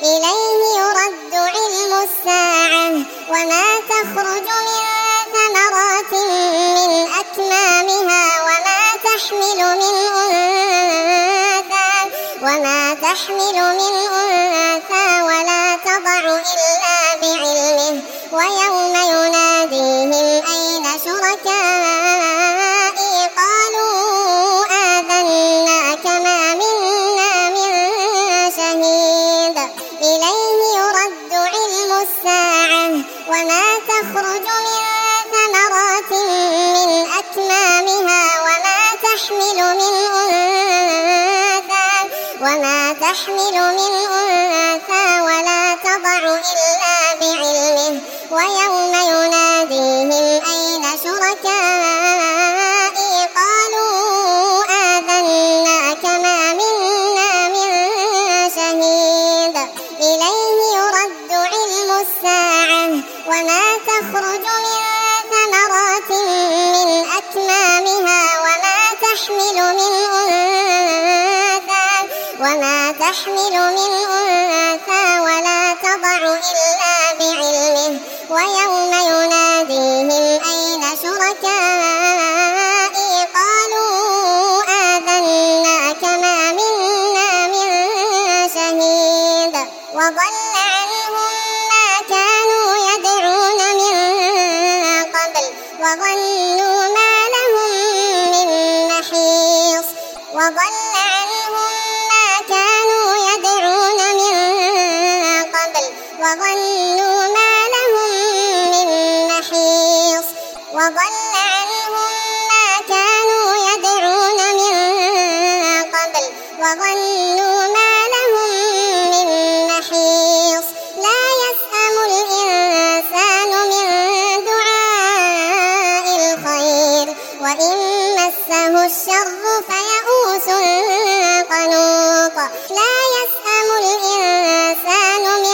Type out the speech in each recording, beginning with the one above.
إليه يرد علم الساعة وما تخرج من ثمرات من أكمامها وما تحمل من أنثى ولا تضع إلا بعلمه ويوم يناديهم أين شركائي قالوا آذناك ما منا من شهيد إليه يرد علم الساعة وما تخرج من ثمرات من أكمامها وما تحمل من أنثى ولا تضع إلا بعلمه ويوم يناديهم أين شركائي قالوا آذناك ما منا من شهيد إليه يرد علم الساعة وما تخرج من ثمرات من أكمامها وما تحمل من أنثى ولا تضع إلا بعلمه ويوم يناديهم أين شركائي قالوا آذناك ما منا من شهيد وضل عنهم ما كانوا يدعون من قبل وظنوا ما لهم من محيص وضل عنهم ما كانوا يدعون من قبل وظنوا ما لهم من محيص وضل عنهم ما كانوا يدعون من قبل وظنوا ما لهم من محيص لا يسأم الإنسان من دعاء الخير وإن مسه الشر فيئوس قنوط لا يسأم الإنسان من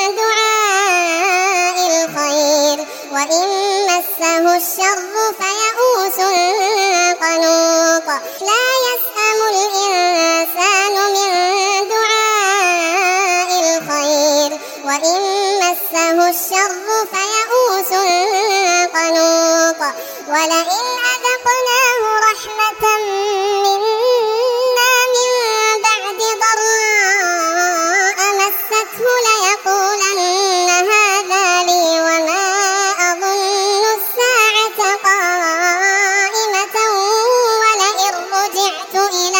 دعاء الخير وإن مسه الشر فيئوس قنوط لا يسأم الإنسان من دعاء الخير وإن مسه الشر فيئوس قنوط ولئن أذقناه رحمة منا من بعد ضراء مسته ليقولن هذا لي وما أظن الساعة قائمة ولئن رجعت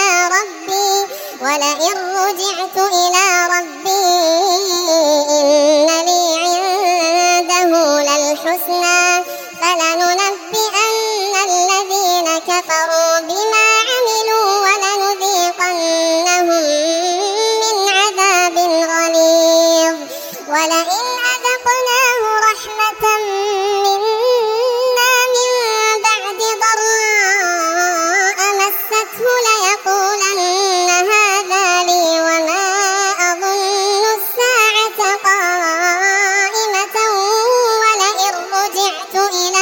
إلى ربي إن لي عنده للحسنى فلننبئن الذين كفروا بما عملوا ولنذيقنهم من عذاب غليظ ولئن أذقناه رحمة منا من بعد ضراء مسته ليقولن هذا لي وما أظن الساعة قائمة ولئن رجعت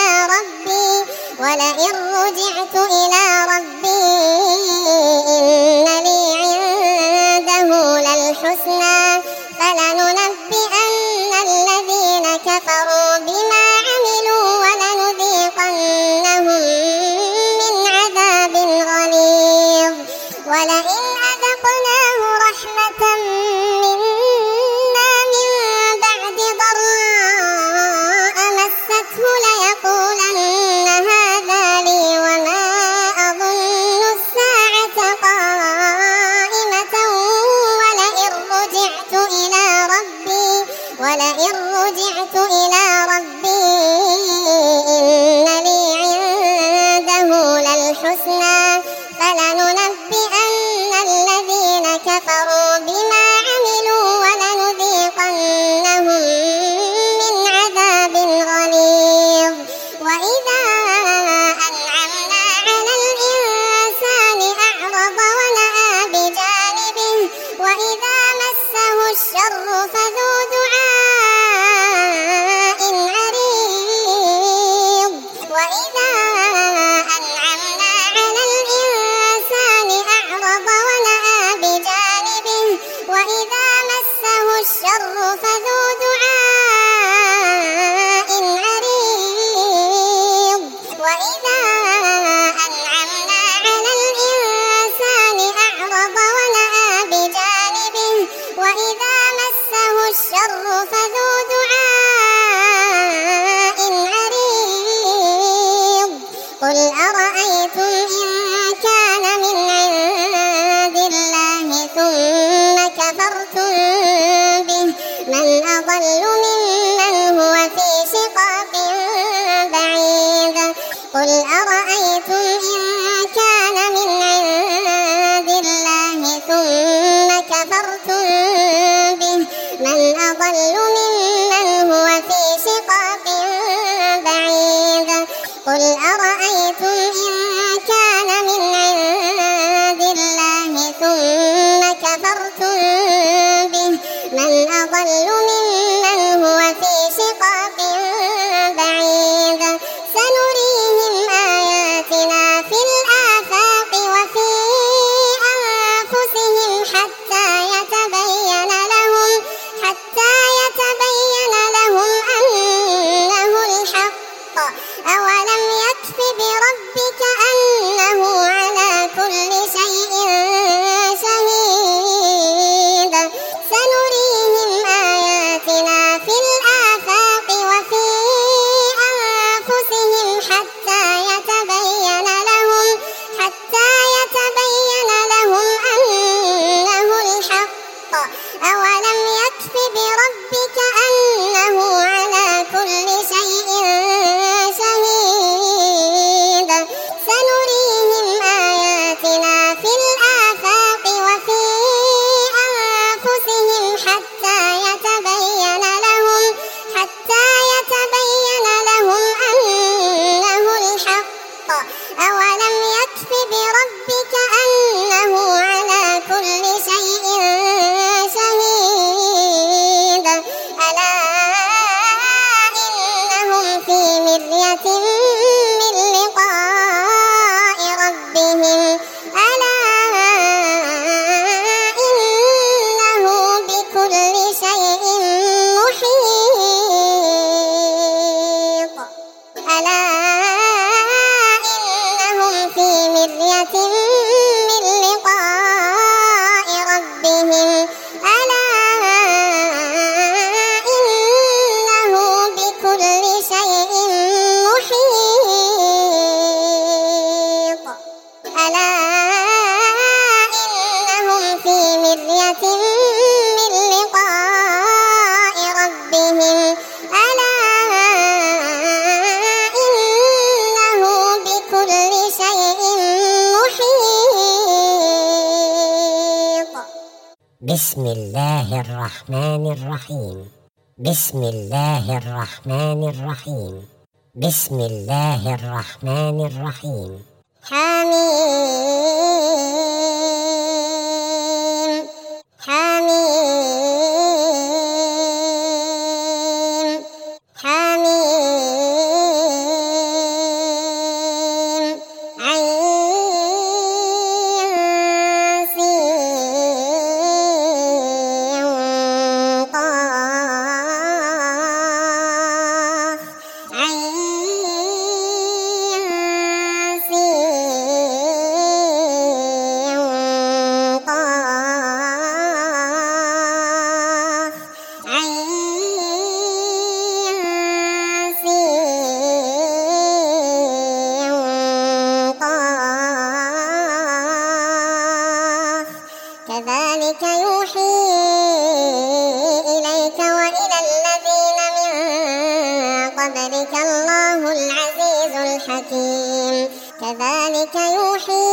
إلى ربي إن لي عنده للحسنى فلننبئن الذين كفروا بما عملوا ولنذيقنهم من عذاب غليظ ولئن أذقناه رحمة منا من بعد ضراء مسته ليقولن هذا لي وما أظن الساعة قائمة ولئن رجعت إلى ربي إن لي عنده للحسنى فلننبئن الذين كفروا بما عملوا ولنذيقنهم من عذاب غليظ وإذا أنعمنا على الإنسان أعرض ونأى بجانبه وإذا مسه الشر فذو دعاء عريض وإذا أنعمنا على الإنسان أعرض ونأى بجانبه وإذا مسه الشر فذو دعاء عريض وإذا أنعمنا على الإنسان أعرض ونأى بجانبه وإذا مسه الشر فذو دعاء عريض قل أرأيتم إن كان من عند الله ثم كفرتم به من أضل ممن هو في شقاق بعيد قل أرأيتم إن كان من عند الله ثم كفرتم به من أضل ممن هو في شقاق بعيد قل أرأيتم إن كان من عند الله ثم كفرتم به من أضل ممن هو في شقاق بعيد سنريهم آياتنا في الآفاق وفي أنفسهم حتى يتبين لهم أنه الحق أولم يكف بربك أنه على كل شيء شهيد سنريهم آياتنا في الآفاق وفي أنفسهم حتى يتبين لهم أنه الحق أولم يكف بربك أنه على كل شيء شهيد سنريهم آياتنا في الآفاق وفي أنفسهم حتى يتبين لهم أنه الحق أولم يكف بربك أنه على كل شيء شهيد ألا إنهم في مرية من لقاء ربهم ألا إنه بكل شيء محيط ألا إنهم في مرية من لقاء ربهم ألا إنه بكل شيء محيط ألا إنهم في مرية من لقاء ربهم ألا إنه بكل شيء محيط بسم الله الرحمن الرحيم بسم الله الرحمن الرحيم بسم الله الرحمن الرحيم حميم حميم حميم عين سين قاف عين سين قاف عين سين قاف كذلك يوحي إليك وإلى الذين من قبلك الله العزيز الحكيم كذلك يوحي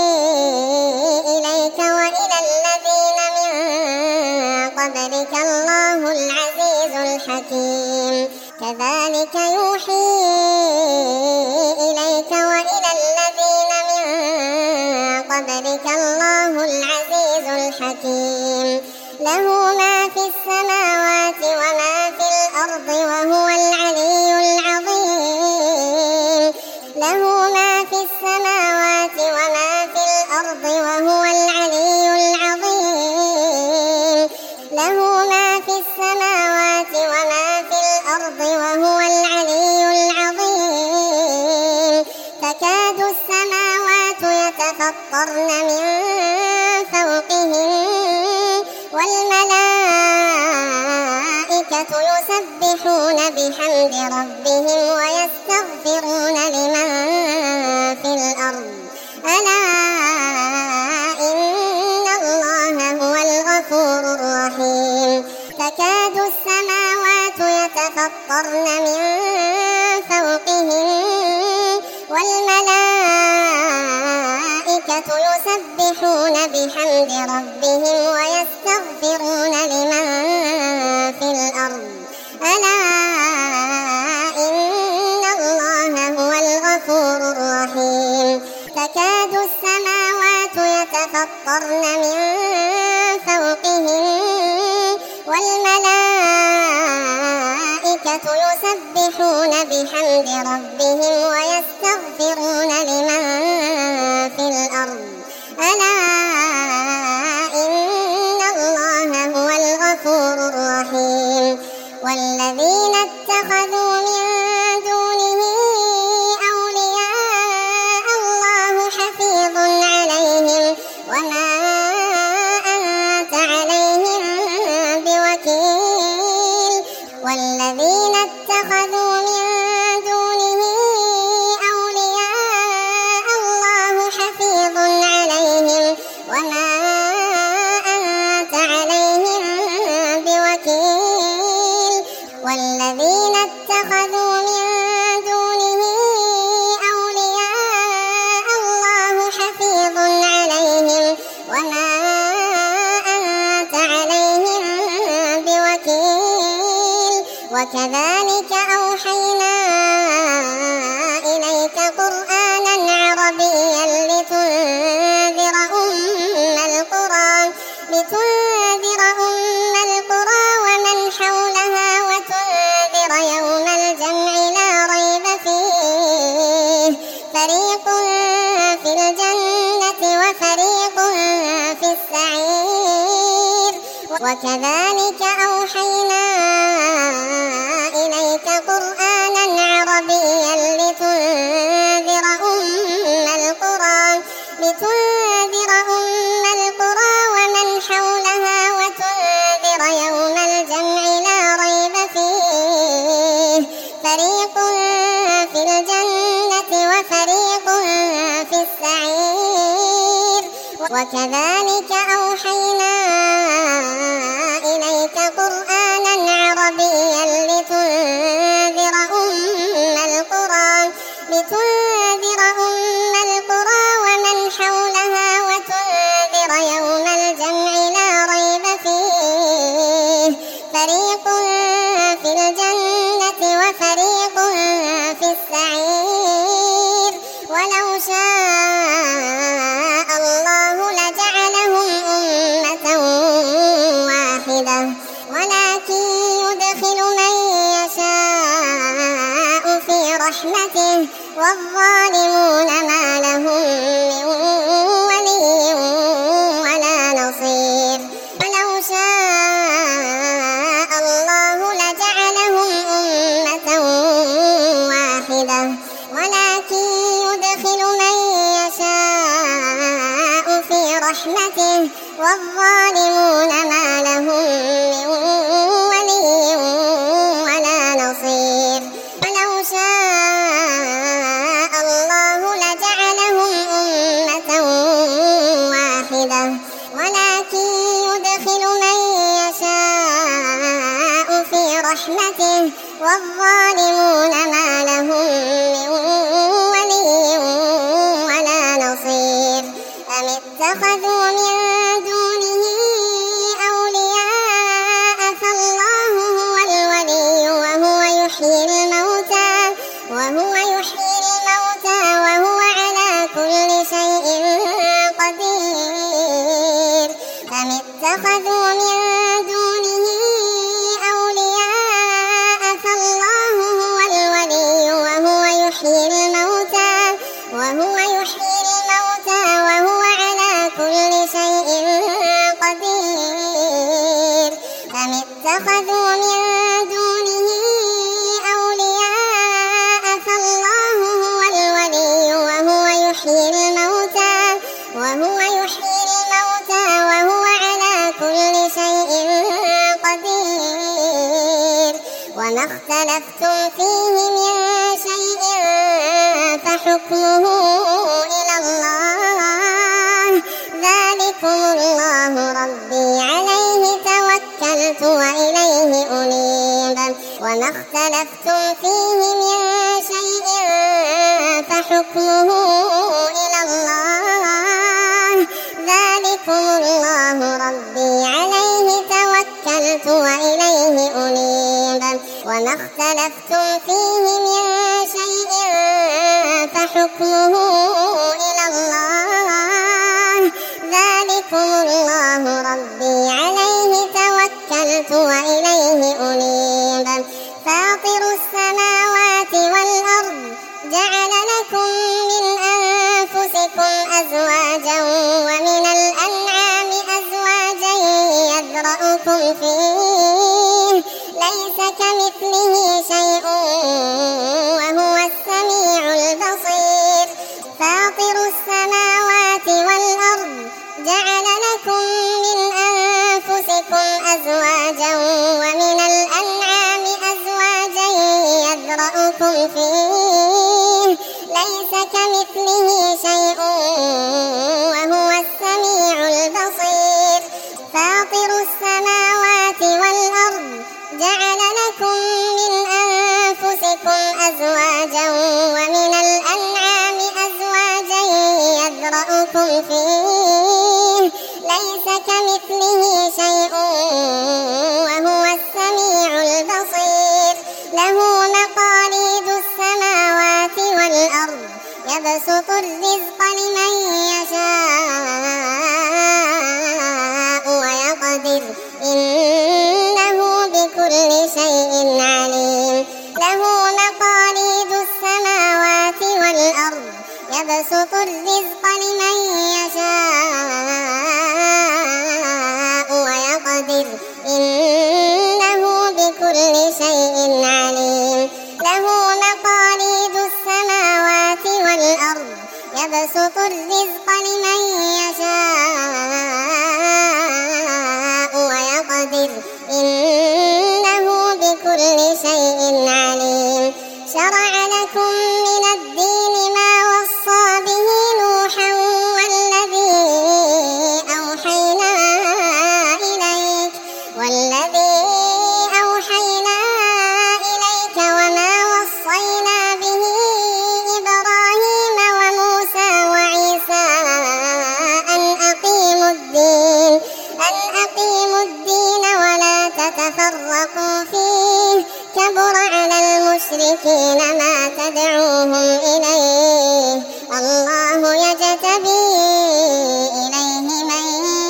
إليك وإلى الذين من قبلك الله العزيز الحكيم كذلك يوحي إليك وإلى الذين من قبلك الله العزيز الحكيم له ما في السماوات وما في الأرض وهو العلي العظيم له ما في السماوات وما في الأرض وهو العلي العظيم له ما في يسبحون بحمد ربهم ويستغفرون لمن في الأرض ألا إن الله هو الغفور الرحيم تكاد السماوات يتفطرن من فوقهم والملائكة يسبحون بحمد ربهم ويستغفرون لمن في الأرض ألا إن الله هو الغفور الرحيم تكاد السماوات يتفطرن من فوقهم والملائكة يسبحون بحمد ربهم ويستغفرون لمن في الأرض ألا إن الله هو الغفور الرحيم والذين اتخذوا من دونه أولياء الله حفيظ عليهم وما أنت عليهم بوكيل والذين اتخذوا من دونه أولياء الله حفيظ عليهم وما أنت عليهم بوكيل والذين اتخذوا من دونه أولياء الله حفيظ عليهم وما أنت عليهم بوكيل وكذلك أوحينا إليك قرآنا عربيا لتنذر أم القرى ومن حولها وتنذر يوم الجمع لا ريب فيه فريق في الجنة وفريق في السعير وكذلك أوحينا إليك قرآنا عربيا لتنذر أم القرى ومن حولها وتنذر يوم الجمع لا ريب فيه فريق في الجنة وفريق في السعير وكذلك أوحينا إليك قرآنا عربيا لتنذر أم القرى ومن حولها وتنذر يوم الجمع لا ريب فيه فريق في الجنة وفريق في السعير ولو شاء الله لجعلهم أمة واحدة ولكن يدخل من يشاء في رحمته والظالمون ما لهم من ولي ولا نصير ولو شاء الله لجعلهم أمة واحدة ولكن يدخل من يشاء في رحمته والظالمون ما لهم من ولي ولا نصير ولو شاء الله لجعلهم أمة واحدة ولكن يدخل من يشاء في رحمته والظالمون ما لهم من ولي ولا نصير أم اتخذوا من دونه أولياء فالله هو الولي وهو يحيي الموتى وهو على كل شيء قدير أم اتخذوا من دونه أولياء فالله هو الولي وهو يحيي الموتى وهو على كل شيء قدير أم اتخذوا من دونه أولياء فالله هو الولي وهو يحيي الموتى وهو على كل شيء قدير وما اختلفتم فيه من شيء فحكمه إلى الله ذلكم الله ربي عليه توكلت وإليه أنيب وما اختلفتم فيه من شيء فحكمه إلى الله ذلكم الله ربي عليه توكلت وإليه أنيب وما اختلفتم فيه من شيء فحكمه إلى الله ذلكم الله ربي عليه توكلت وإليه أنيب فاطر السماوات والأرض جعل لكم من أنفسكم أزواجا ومن الأنعام أزواجا يذرأكم فيه ليس كمثله شيء وهو السميع البصير فاطر السماوات والأرض جعل لكم من أنفسكم أزواجا ومن الأنعام أزواجا يذرأكم فيه ليس كمثله شيء وهو السميع البصير فاطر السماوات والأرض جعل لكم من أنفسكم أزواجا ومن الأنعام أزواجا يذرأكم فيه ليس كمثله شيء وهو السميع البصير له مقاليد السماوات والأرض يبسط الرزق لمن يشاء ويقدر إنه بكل شيء عليم له مقاليد السماوات والأرض يبسط الرزق لمن يشاء ويقدر إنه بكل شيء عليم له مقاليد السماوات والأرض يبسط الرزق لمن يشاء ويقدر إنه بكل شيء عليم شرع لكم من الدين ما وصى به نوحا والذي أوحينا إليك وما وصينا به إبراهيم وموسى وعيسى أن أقيموا الدين ولا تتفرقوا فيه كبر على المشركين ما تدعوهم إليه الله يجتبي إليه من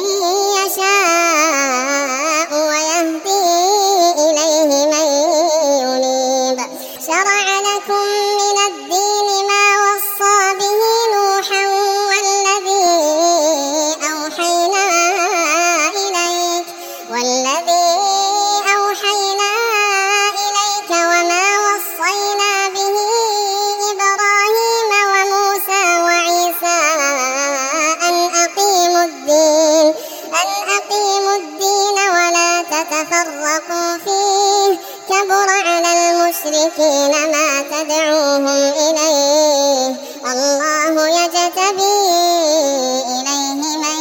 يشاء ويهدي إليه من ينيب شرع لكم من الدين ما وصى به نوحا والذي أوحينا إليك وما وصينا به إبراهيم وموسى وعيسى أن أقيموا الدين ولا تتفرقوا فيه كبر على المشركين ما تدعوهم إليه الله يجتبي إليه من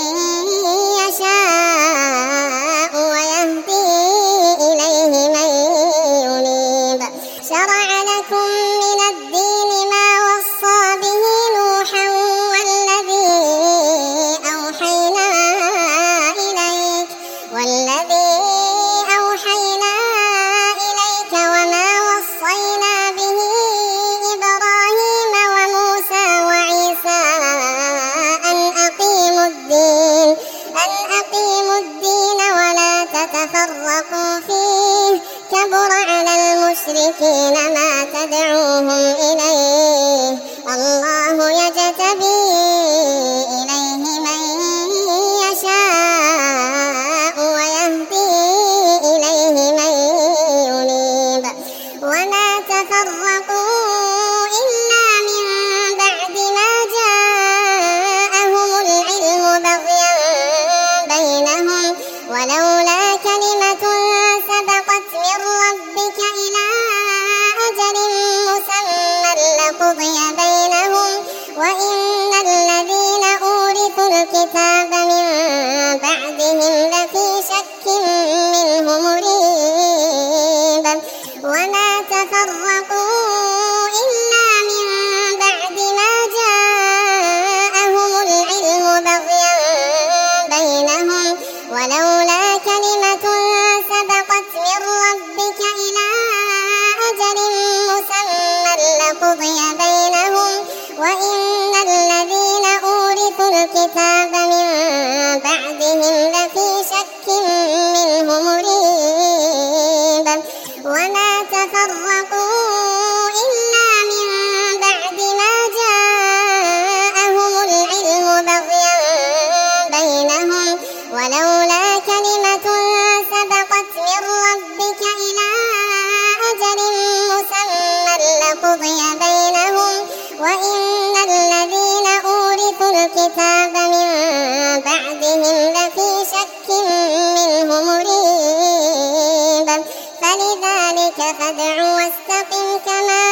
يشاء ويهدي إليه من ينيب شرع لكم من الدين ما وصى به نوحا والذي أوحينا إليك وما وصينا به إبراهيم وموسى وعيسى أن أقيموا الدين ولا تتفرقوا فيه كبر على المشركين ما تدعوهم إليه الله يجتبي إليه من يشاء ويهدي إليه من ينيب وما تفرقوا إلا من بعد ما جاءهم العلم بغيا بينهم ولولا كلمة سبقت من ربك إلى تفرقوا إلا من بعد ما جاءهم العلم بغيا بينهم ولولا كلمة سبقت من ربك إلى أجل مسمى لقضي بينهم وإن الذين أورثوا الكتاب من بعدهم لفي شك منه مريب وما تفرقوا إلا من بعد ما جاءهم العلم بغيا بينهم ولولا كلمة سبقت من ربك إلى أجل مسمى لقضي بينهم وإن الذين أورثوا الكتاب من بعدهم لفي شك منه مريب فلذلك فادع واستقم كما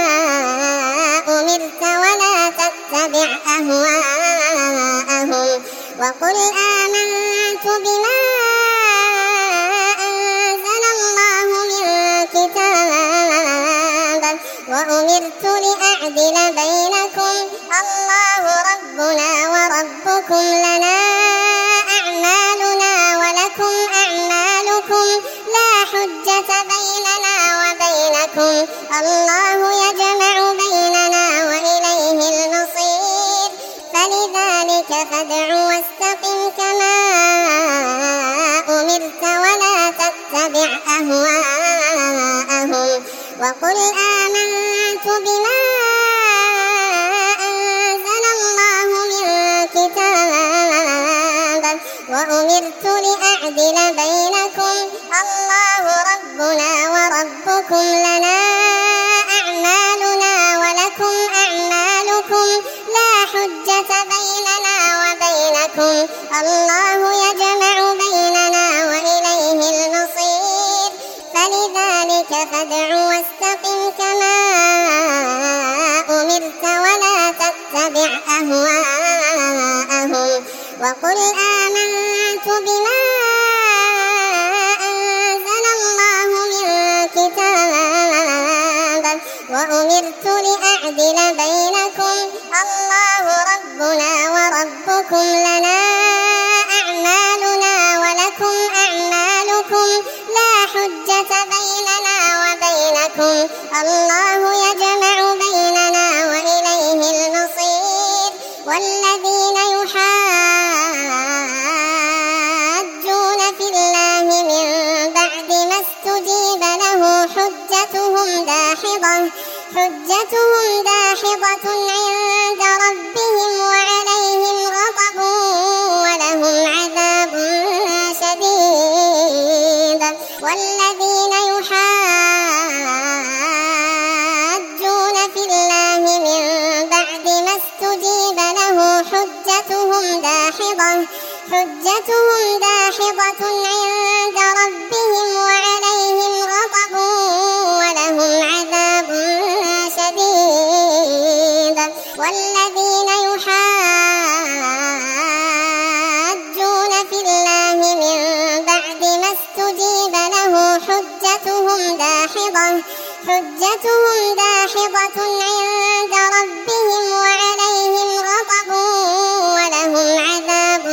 أمرت ولا تتبع أهواءهم وقل آمنت بما أنزل الله من كتاب وأمرت لأعدل بينكم الله ربنا وربكم لنا أعمالنا ولكم أعمالكم لا حجة بيننا وبينكم الله يجمع بيننا وإليه المصير فلذلك فادع واستقم كما أمرت ولا تتبع أهواءهم وقل آمنت بما أنزل الله من كتاب وأمرت لأعدل بينكم الله ربنا وربكم لنا أعمالنا ولكم أعمالكم لا حجة بيننا وبينكم الله يجمع بيننا وإليه المصير فلذلك فادع واستقم كما أمرت ولا تتبع أهواءهم وقل آمنت بما أنزل الله من كتاب وأمرت لأعدل بينكم الله ربنا وربكم لنا أعمالنا ولكم أعمالكم لا حجة بيننا وبينكم الله يجمع بيننا وإليه المصير والذين يحاجون في الله من بعد ما استجيب له حجتهم داحضة عند ربهم وعليهم غضب ولهم عذاب شديد والذين يحاجون في الله من بعد ما استجيب له حجتهم داحضة عند ربهم وعليهم غضب ولهم عذاب شديد والذين يحاجون في الله من بعد ما استجيب له حجتهم داحضة عند ربهم وعليهم غضب ولهم عذاب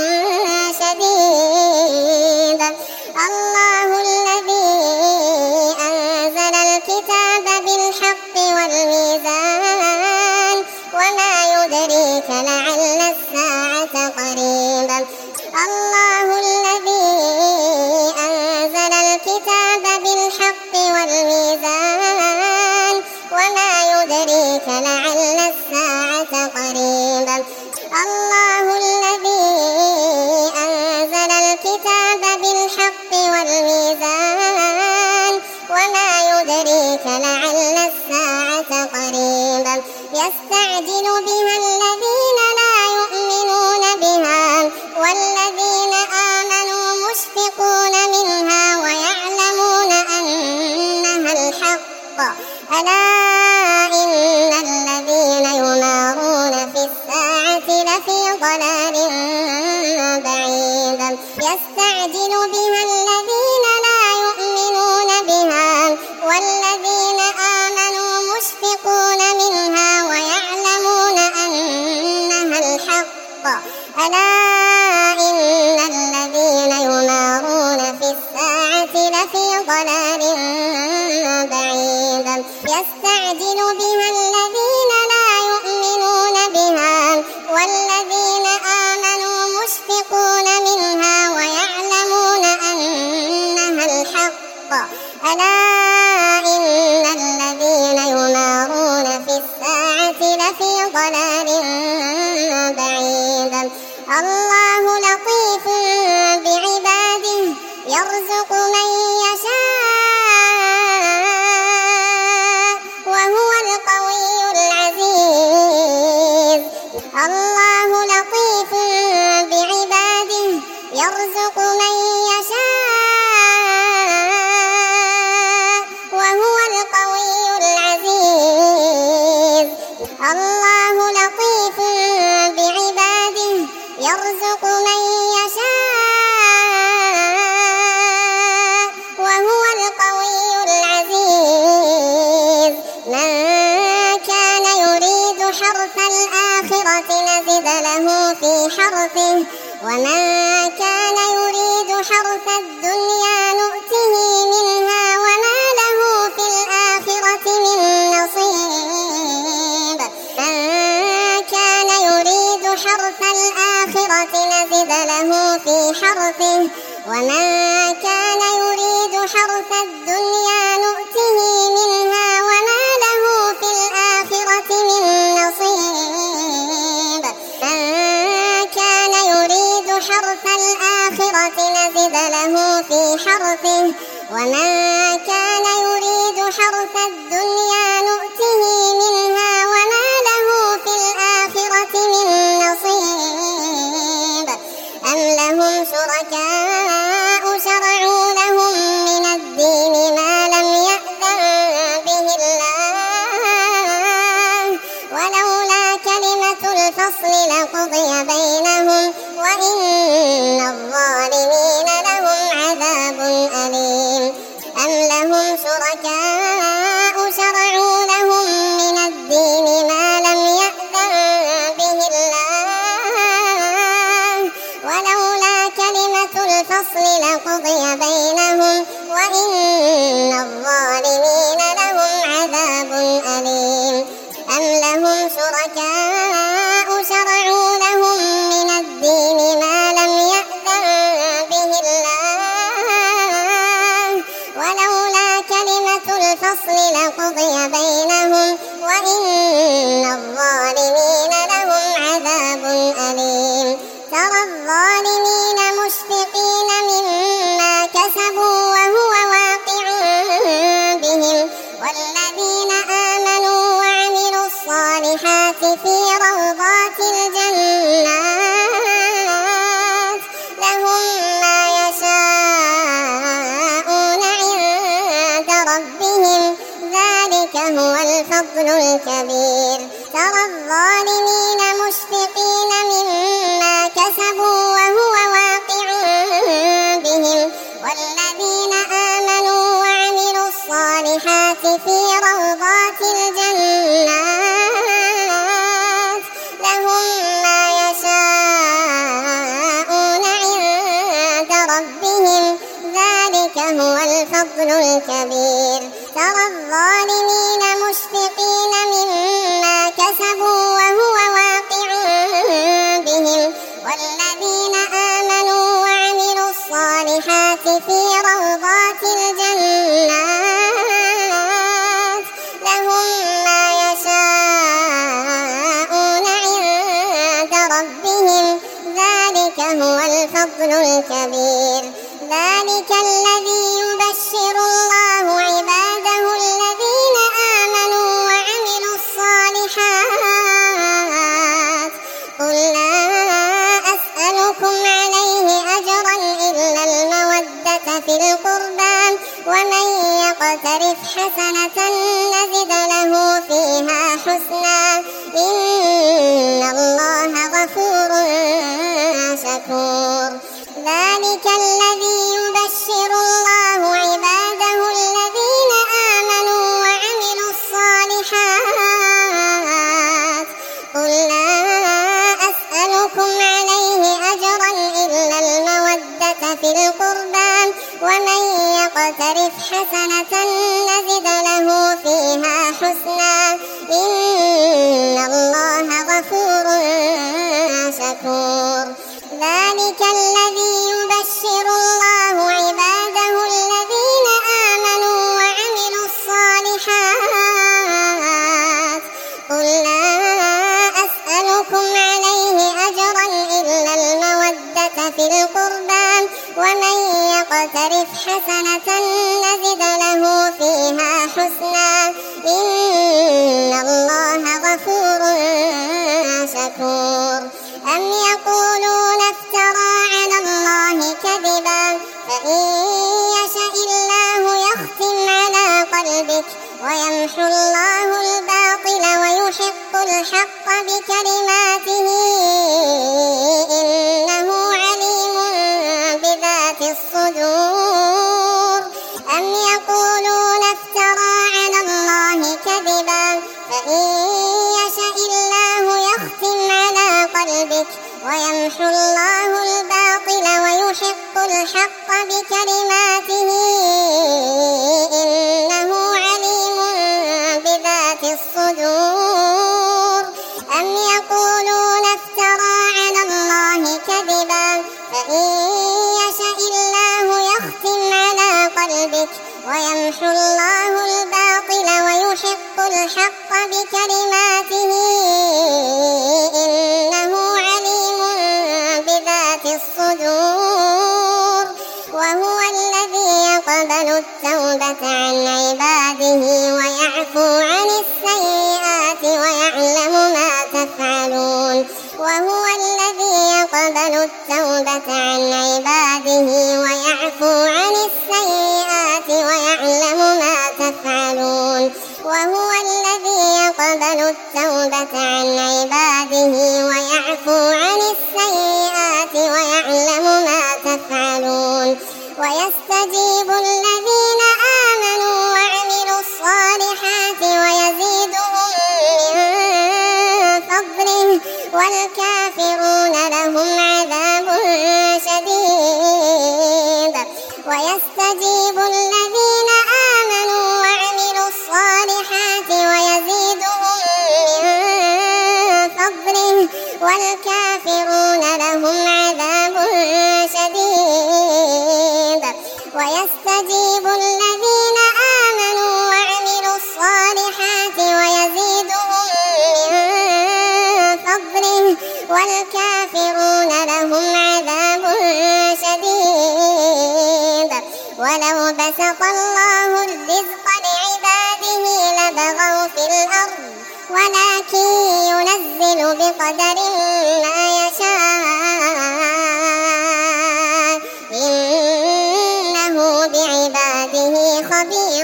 شديد الله الذي أنزل الكتاب بالحق والميزان وما يدريك لعل الساعة قريبا الله الذي أنزل الكتاب بالحق والميزان وما يدريك لعل الساعة قريبا الله الذي أنزل الكتاب بالحق والميزان وما يدريك لعل الساعة قريبا يستعجل بها الذين لا يؤمنون بها والذين آمنوا مشفقون منها ويعلمون أنها الحق ألا إن الذين يمارون في الساعة لفي ضلال بعيد يستعجل بها الذين لا يؤمنون بها والذين آمنوا إن الذين يمارون في الساعة لفي ضلال بعيد الله لطيف بعباده يرزق من يشاء وهو القوي العزيز الله لطيف بعباده يرزق من يشاء وهو القوي العزيز الله لطيف بعباده يرزق من يشاء وهو القوي العزيز من كان يريد حرث الآخرة نزد له في حرثه ومن كان يريد حرث الدنيا نؤته منها وما له في الآخرة من نصيب من كان يريد حرث الآخرة نزد له في حرثه ومن كان يريد حرث الدنيا نؤته منها وما له في الآخرة من نصيب من كان يريد حرث الآخرة نزد له في حرثه ومن كان يريد حرث الدنيا نؤته منها وما له في الآخرة من نصيب أم لهم شركاء شرعوا لهم من الدين ما لم يأذن به الله ولولا كلمة الفصل لقضي بينهم وإن الظالمين لهم عذاب أليم أم لهم شركاء شرعوا لهم من الدين ما لم يأذن به الله ولولا كلمة الفصل لقضي بينهم وإن الظالمين لهم عذاب أليم أم لهم شركاء شرعوا لهم من الدين ما لم يأذن به الله ولولا كلمة الفصل لقضي بينهم وإن الظالمين لهم عذاب أليم ترى الظالمين مشفقين مما كسبوا وهو واقع بهم والذين آمنوا وعملوا الصالحات في روضات الجنات لهم ما يشاءون عند ربهم ذلك هو الفضل الكبير ترى الظالمين مشفقين مما كسبوا وهو واقع بهم والذين آمنوا وعملوا الصالحات في روضات الجنات لهم ما يشاءون عند ربهم ذلك هو الفضل الكبير ترى الظالمين مشفقين مما كسبوا وهو واقع بهم والذين آمنوا وعملوا الصالحات في روضات الجنات لهم ما يشاءون عند ربهم ذلك هو الفضل الكبير ذلك الذي يبشر الله عباده الذين آمنوا وعملوا الصالحات قل لا أسألكم عليه أجرا إلا المودة في القربى ومن يقترف حسنة نزد له فيها حسنا إن الله غفور شكور ذلك الذي يبشر الله عباده الذين آمنوا وعملوا الصالحات قل لا أسألكم عليه أجرا إلا المودة في القربى ومن يقترف حسنة نزد له فيها حسنا إن الله غفور شكور ذلك الذي يبشر الله عباده الذين آمنوا حسنة نزد له فيها حسنا إن الله غفور شكور. أم يقولون افترى على الله كذبا فإن يشأ الله يختم على قلبك ويمحو الله الباطل ويحق الحق بكلماته إنه عليم بذات الصدور. أم يقولون افترى على الله كذبا فإن يشأ الله يختم على قلبك ويمحو الله الباطل ويحق الحق بكلماته إنه عليم بذات الصدور. أم يقولون افترى على الله كذبا فإن يشأ الله يختم على قلبك ويمحو الله الباطل ويحق الحق بكلماته إنه عليم بذات الصدور. وهو الذي يقبل التوبة عن عباده ويعفو عن السيئات ويعلم ما تفعلون. وهو الذي يقبل التوبة عن عباده ويعفو عن السيئات ويعلم ما تفعلون. وهو الذي يقبل التوبة عن عباده ويعفو عن السيئات ويعلم ما تفعلون. ويستجيب الذين آمنوا وعملوا الصالحات ويزيدهم من فضله والكافرون لهم عذاب شديد. ويستجيب الذين آمنوا وعملوا الصالحات ويزيدهم من فضله والكافرون لهم عذاب شديد. ويستجيب الذين آمنوا وعملوا الصالحات ويزيدهم من فضله والكافرون لهم عذاب شديد. ولو بسط الله الرزق لعباده لبغوا في الأرض ولكن ينزل بقدر ما يشاء إنه بعباده خبير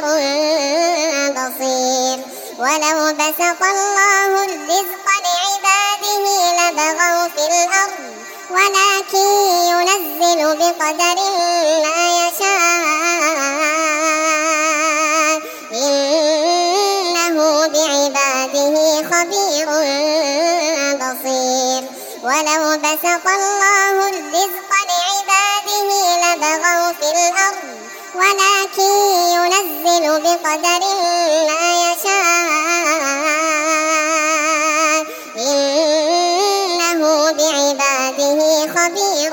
بصير. ولو بسط الله الرزق لعباده لبغوا في الأرض ولكن ينزل بقدر ما يشاء إنه بعباده خبير بصير. ولو بسط الله الرزق لعباده لبغوا في الأرض ولكن ينزل بقدر ما يشاء إنه بعباده خبير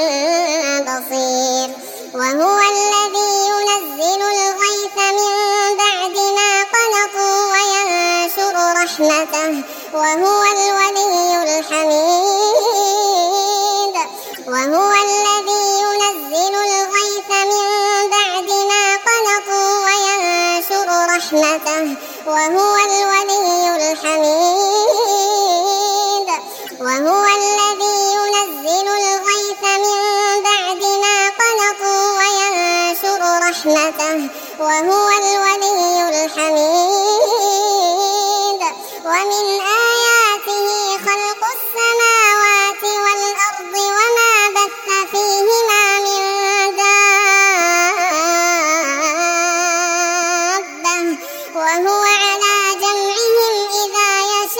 بصير. وهو الذي ينزل الغيث من بعد ما قنطوا وينشر رحمته وهو الولي الحميد. وهو الذي ينزل الغيث من بعد ما قنطوا وينشر رحمته وهو الولي الحميد. وهو الذي ينزل الغيث من بعد ما قنطوا وينشر رحمته وهو الولي الحميد. ومن آياته خلق السماوات والأرض وما بث فيهما من دابة وهو على جمعهم إذا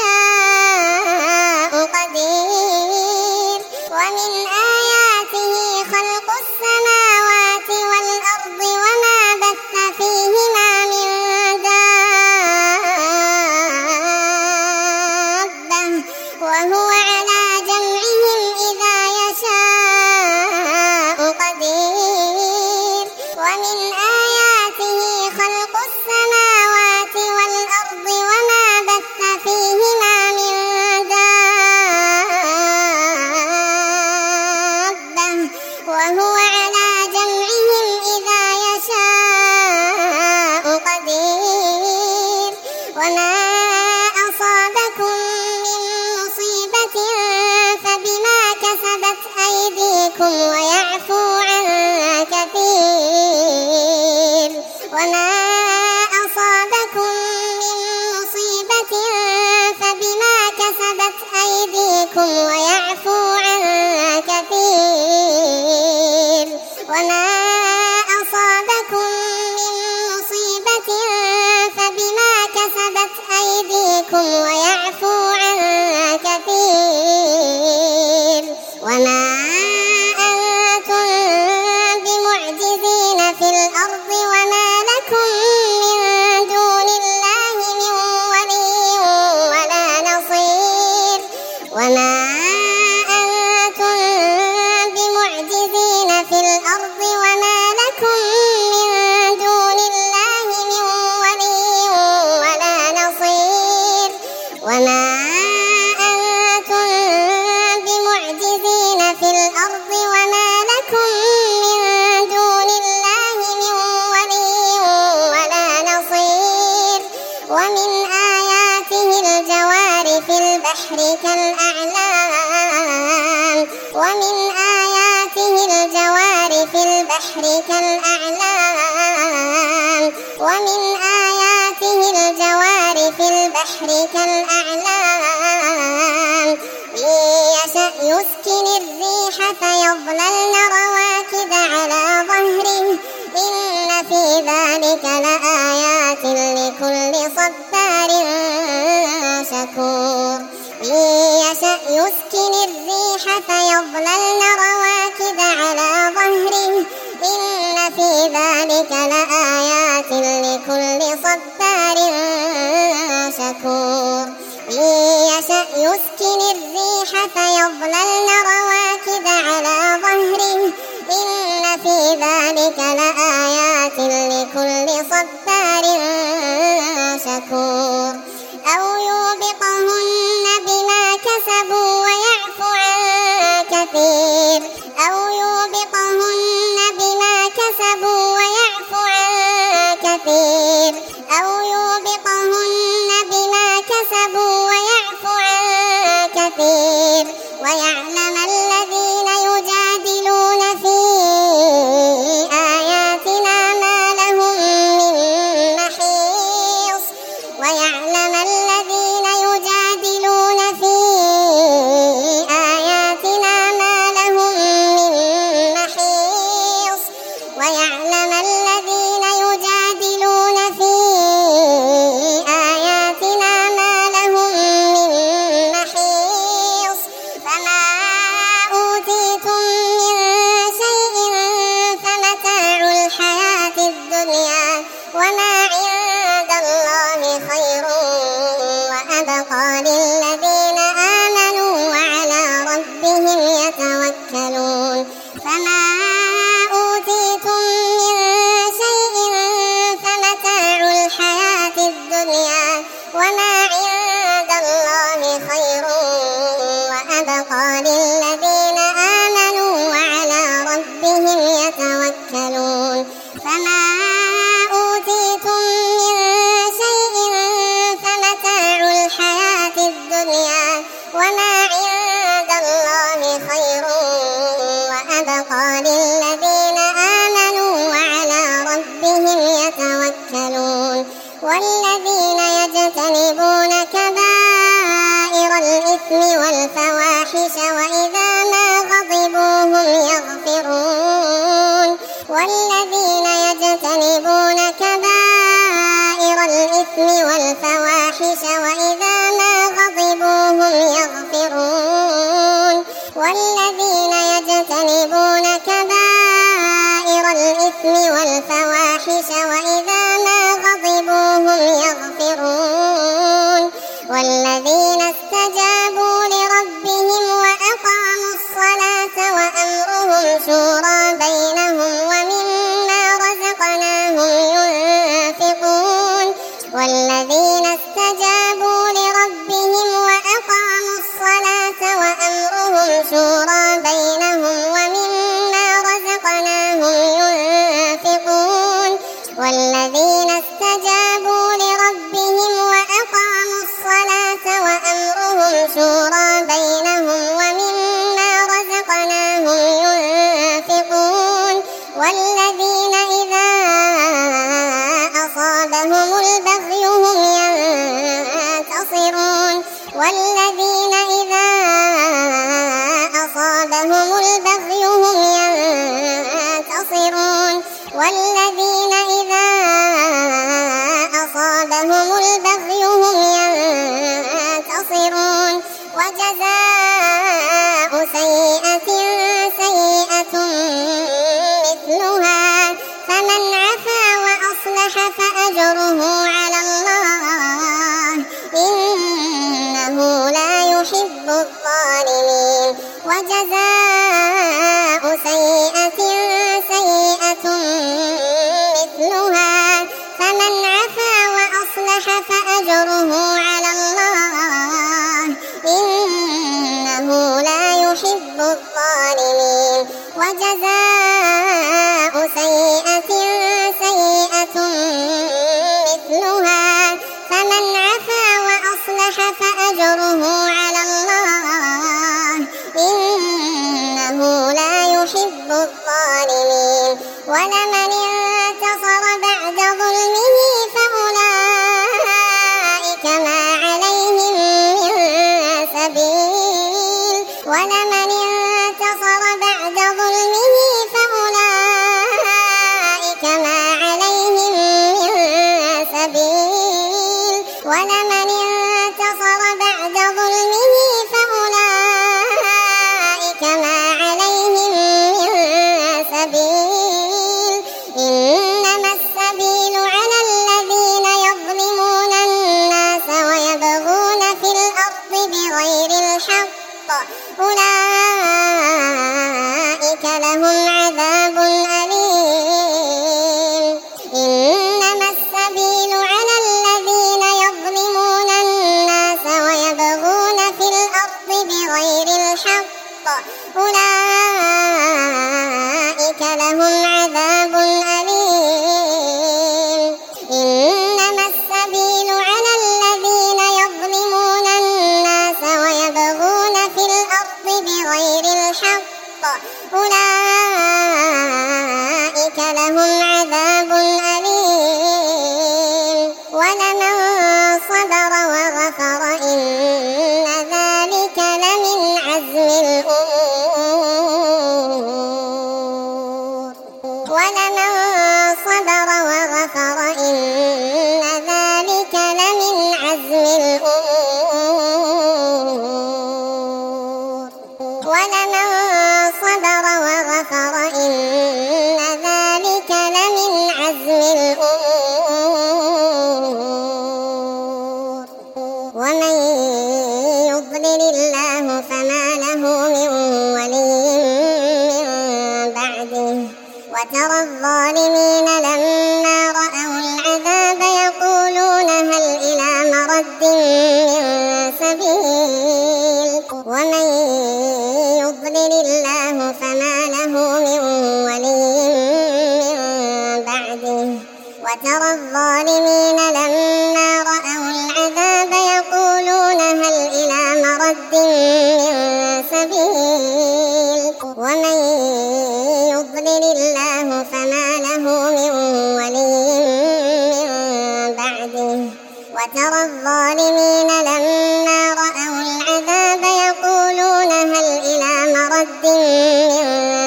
يشاء قدير. ومن آياته خلق السماوات والأرض وما بث فيهما من دابة وهو على جمعهم إذا يشاء قدير. ومن آياته خلق السماوات والأرض وما بث فيهما من دابة وهو على جمعهم إذا لكم ويعفو عن كثير وما أنتم بمعجزين في الأرض وما لكم من دون الله من ولي ولا نصير وما أنتم بمعجزين في الأرض وما لكم من دون الله من ولي ولا نصير وما أنتم بمعجزين في الأرض وما لكم من دون الله من ولي ولا نصير ومن آياته الجوار في البحر كالأعلام ومن آياته الجوار في البحر كالأعلام ومن آياته الجوار في البحر كالأعلام إن يشأ يسكن الريح فيظللن رواكد على ظهره إن في ذلك لآيات لكل صبار شكور إن يشأ يسكن الريح فيظللن رواكد على ظهره إن في ذلك لآيات لكل صبار شكور إن يشأ يسكن الريح فيظللن رواكد على ظهره إن في ذلك لآيات لكل صبار شكور أو يوبقهن بما كسبوا ويعفو عن كثير أو يوبقهن بما كسبوا ويعفو عن كثير أو يوبقهن بما كسبوا ويعفو عن كثير ويعلم الذين يجادلون في آياتنا ما لهم من محيص ويعلم الذين يجادلون في آياتنا ما لهم من محيص ويعلم الذين يجادلون في آياتنا ما لهم من محيص فما أوتيتم من شيء فمتاع الحياة الدنيا وما عند الله خير وأبقى للذين آمنوا وعلى ربهم يتوكلون فما أوتيتم من شيء فمتاع الحياة الدنيا وما عند الله خير وأبقى للذين آمنوا وعلى ربهم يتوكلون فما أوتيتم من شيء فمتاع الحياة الدنيا وما عند الله خير وأبقى للذين آمنوا وعلى ربهم يتوكلون والذين يجتنبون كبائر الإثم والفواحش وإذا ما غضبوا هم يغفرون والذين يجتنبون كبائر الإثم والفواحش وإذا ما غضبوا هم يغفرون والذين يجتنبون كبائر الإثم والفواحش وإذا ما غضبوا هم يغفرون والذين استجابوا لربهم وأقاموا الصلاة وأمرهم شورى بينهم ومما رزقناهم ينفقون والذين استجابوا لربهم وأقاموا الصلاة وأمرهم شورى بينهم ومما رزقناهم ينفقون والذين استجابوا لربهم وأقاموا الصلاة وأمرهم شورى بينهم ومما رزقناهم ينفقون والذين إذا أصابهم البغي هم ينتصرون والذين إذا أصابهم البغي هم ينتصرون والذين إذا أصابهم البغي هم ينتصرون وجزاء سيئة سيئة مثلها فمن عفا وأصلح فأجره على الله إنه لا يحب الظالمين وجزاء سيئة سيئة مثلها فمن عفا وأصلح فأجره على الله إنه لا يحب الظالمين وجزاء سيئة سيئة مثلها فمن عفا وأصلح فأجره على الله إنه لا يحب الظالمين ولمن انتصر بعد ظلمه فأولئك ما عليهم من سبيل ولمن انتصر بعد ظلمه فأولئك ما عليهم من سبيل ولمن انتصر بعد ظلمه فأولئك ما عليهم من سبيل إنما السبيل على الذين يظلمون الناس ويبغون في الأرض بغير الحق أولئك لهم عذاب أليم إنما السبيل على الذين يظلمون الناس ويبغون في الأرض بغير الحق أولئك لهم عذاب أليم إنما السبيل على الذين يظلمون الناس ويبغون في الأرض بغير الحق أولئك لهم عذاب أليم ولمن صبر وغفر إن ذلك لمن عزم الأمور ولمن صبر وغفر إن ذلك لمن عزم الأمور ولمن صبر وغفر إن ذلك لمن عزم الأمور ومن يضلل الله فما له من ولي من بعده وترى الظالمين لما رأوا العذاب يقولون هل إلى مرد من سبيل ومن يضلل الله فما له من ولي من بعده وترى الظالمين لما رأوا العذاب يقولون هل إلى مرد من سبيل ومن يضلل الله فما له من ولي من بعده وترى الظالمين لما رأوا العذاب يقولون هل إلى مرد من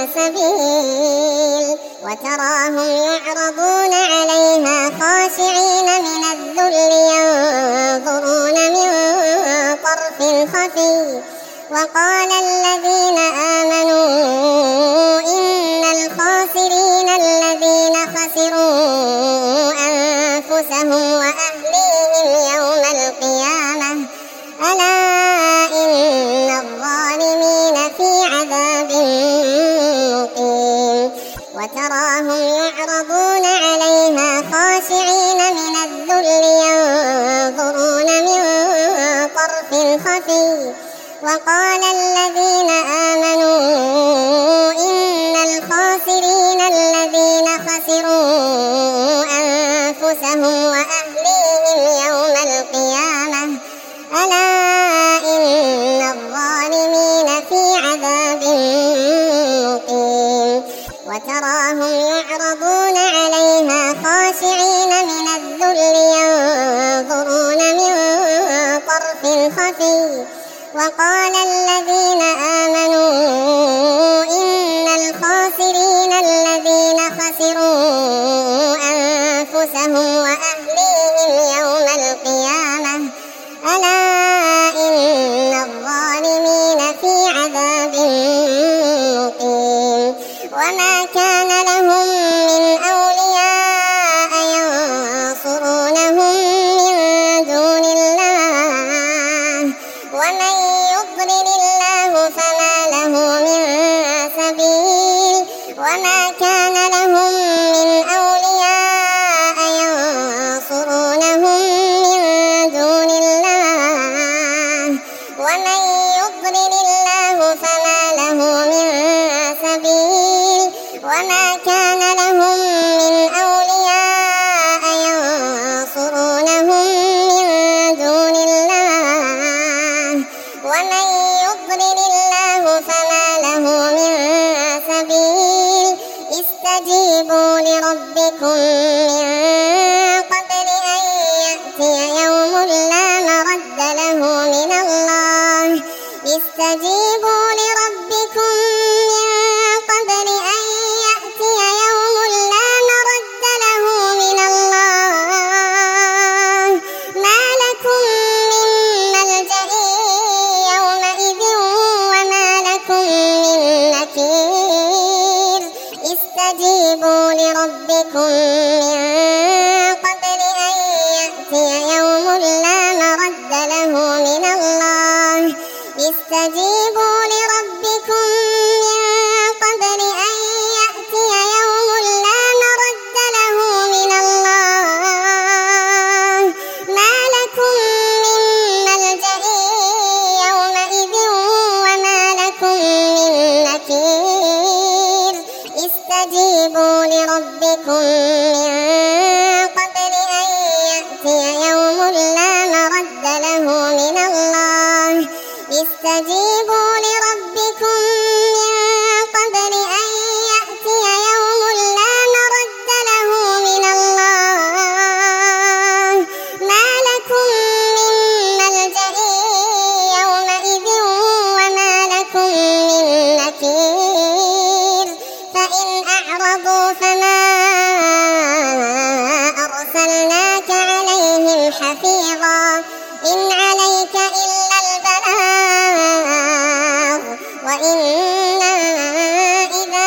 سبيل وتراهم يعرضون عليها خاشعين من الذل ينظرون من طرف خفي وقال الذين آمنوا إن الخاسرين الذين خسروا أنفسهم وأهليهم يوم القيامة ألا إن الظالمين في عذاب مقيم وتراهم يعرضون عليها خاشعين من الذل ينظرون من طرف خفي وقال الذين آمنوا إن الخاسرين الذين خسروا أنفسهم وأهليهم يوم القيامة ألا إن الظالمين في عذاب مقيم وتراهم يعرضون عليها خاشعين من الذل ينظرون من طرف خفي وقال الذين آمنوا إن الخاسرين الذين خسروا أنفسهم وأهليهم يوم القيامة ألا إن الظالمين ومن يضلل الله فما له من سبيل استجيبوا لربكم من قبل أن يأتي يوم لا مرد له من الله استجيبوا لربكم من قبل أن يأتي يوم لا مرد له من الله ما لكم من ملجأ يومئذ وما لكم من نكير استجيبوا لربكم من قبل أن يأتي يوم لا مرد له من الله استجيبوا لربكم من قبل أن يأتي يوم لا مرد له من الله ما لكم من ملجأ يومئذ وما لكم من نكير استجيبوا لربكم من قبل أن يأتي يوم لا مرد له من الله استجيبوا لربكم من قبل أن يأتي يوم لا مرد له من الله ما لكم من ملجأ يومئذ وما لكم من نكير فإن أعرضوا فما أرسلناك عليهم حفيظا إن عليك إلا البلاغ وإنا إذا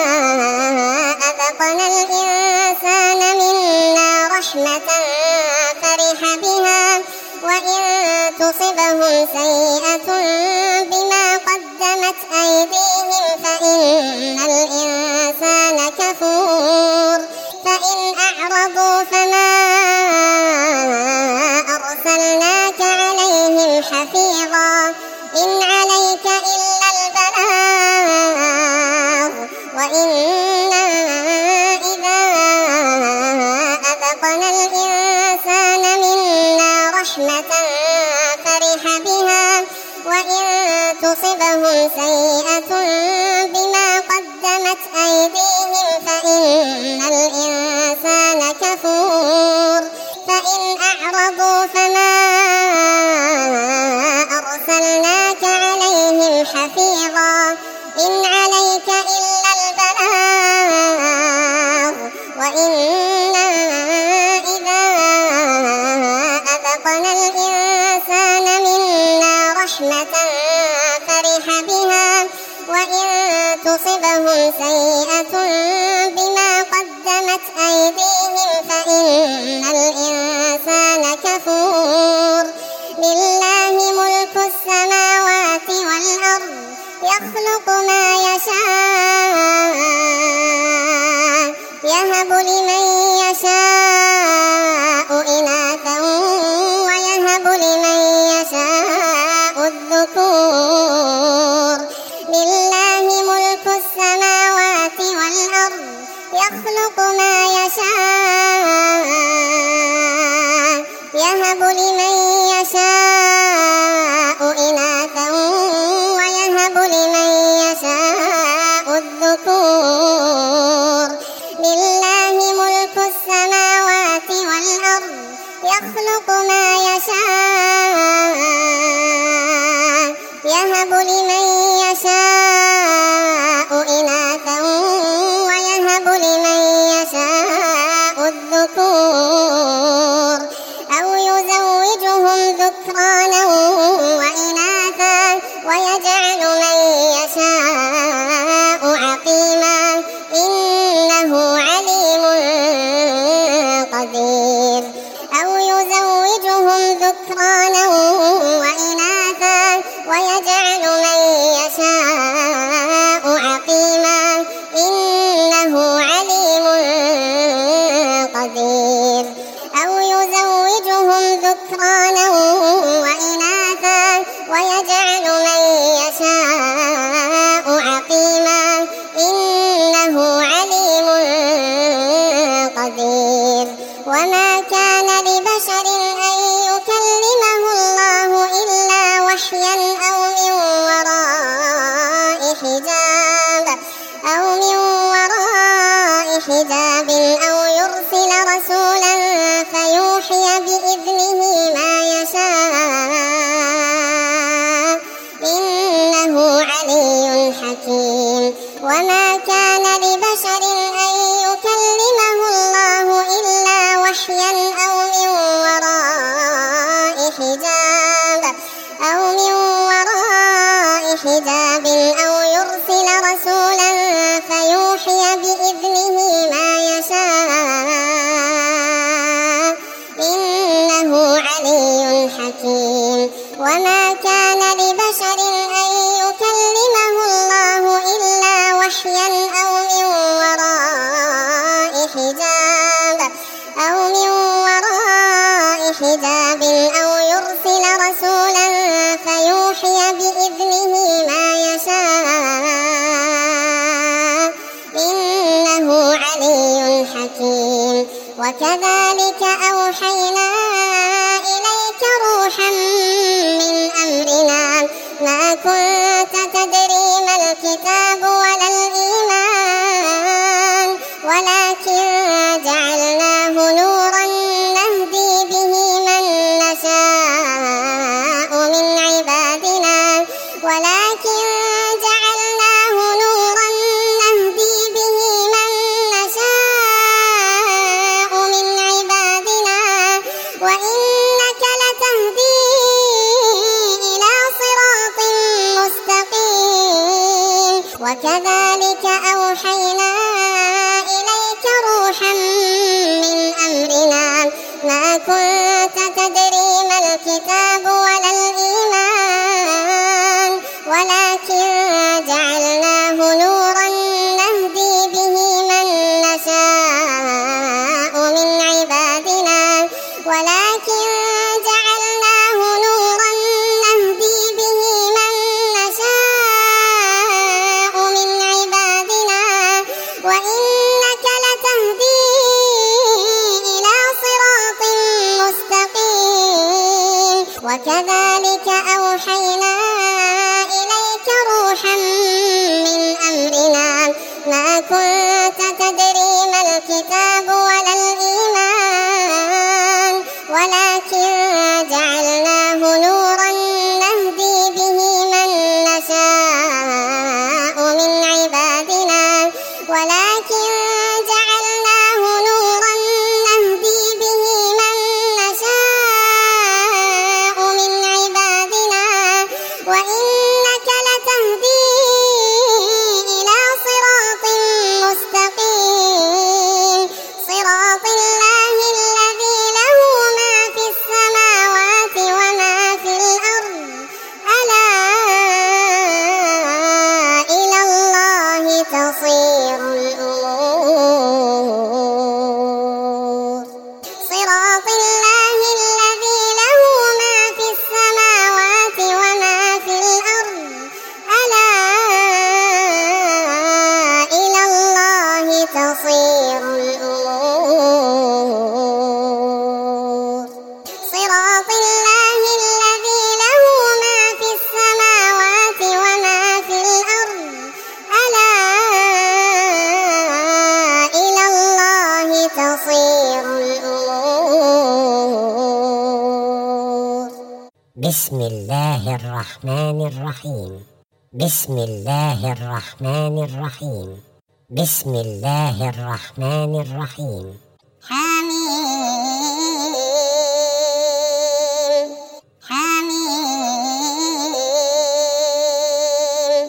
أذقنا الإنسان منا رحمة فرح بها وإن تصبهم سيئة بما قدمت أيديهم فإن الإنسان كفور فإن أعرضوا فما أرسلناك عليهم حفيظا إن عليك إلا البلاغ وإنا إذا أذقنا الإنسان منا رحمة فرح بها وإن تصبهم سيئة بما قدمت أيديهم فإن الإنسان كفور فإن أعرضوا فما أرسلناك عليهم حفيظا إن عليك إلا البلاغ وإنا إذا أذقنا الإنسان منا رحمة فرح بها وإن تصبهم سيئة بما قدمت أيديهم فإن الإنسان كفور لله ملك السماوات والأرض يخلق ما يشاء يهب لمن يشاء إناثا ويهب لمن يشاء الذكور لله ملك السماوات والأرض يخلق ما يشاء يهب لمن يشاء إناثا ويهب لمن يشاء الذكور لله ملك السماوات والأرض يخلق ما يشاء يهب لمن يشاء إناثا ويهب لمن يشاء الذكور أو يزوجهم ذكرانا وإناثا ويجعل من يشاء عقيما إنه عليم قدير أو يزوجهم ذكرانا وإناثا ويجعل من يشاء عقيما إنه عليم قدير أو يزوجهم ذكرانا وإناثا ويجعل من يشاء عقيما إنه عليم قدير وما كان لبشر أن يكلمه الله إلا وحيا أو بإذنه ما يشاء إنه علي حكيم وما كان لبشر أن يكلمه الله إلا وحيا أو من وراء حجاب أو يرسل رسولا فيوحي بإذنه ما يشاء إنه علي حكيم وما كان لبشر أن يكلمه الله إلا وحيا أو من وراء حجاب أو يرسل رسولا فيوحي بإذنه ما يشاء إنه علي حكيم وكذلك أوحينا إليك روحا من أمرنا ما كنت تدري ما الكتاب ولا الإيمان ولكن جعلناه نورا نهدي به من نشاء من عبادنا وإنك لتهدي إلى صراط مستقيم وكذلك أوحينا إليك روحا من أمرنا ما كنت تدري ما الكتاب ولا الإيمان ولكن جعلناه نورا نهدي به من نشاء من عبادنا وإنك لتهدي إلى صراط مستقيم وكذلك أوحينا إليك روحا من أمرنا ما كنت تدري ما الكتاب ولا الإيمان ولكن جعلناه نورا نهدي به من نشاء من عبادنا وإنك لتهدي إلى صراط مستقيم صراط الله الذي له ما في السماوات وما في الأرض ألا إلى الله تصير الأمور صراط الله الذي له ما في السماوات وما في الأرض ألا إلى الله تصير الأمور صراط الله الذي له ما في السماوات وما في الأرض ألا إلى الله تصير الأمور بسم الله الرحمن الرحيم بسم الله الرحمن الرحيم بسم الله الرحمن الرحيم حميم حميم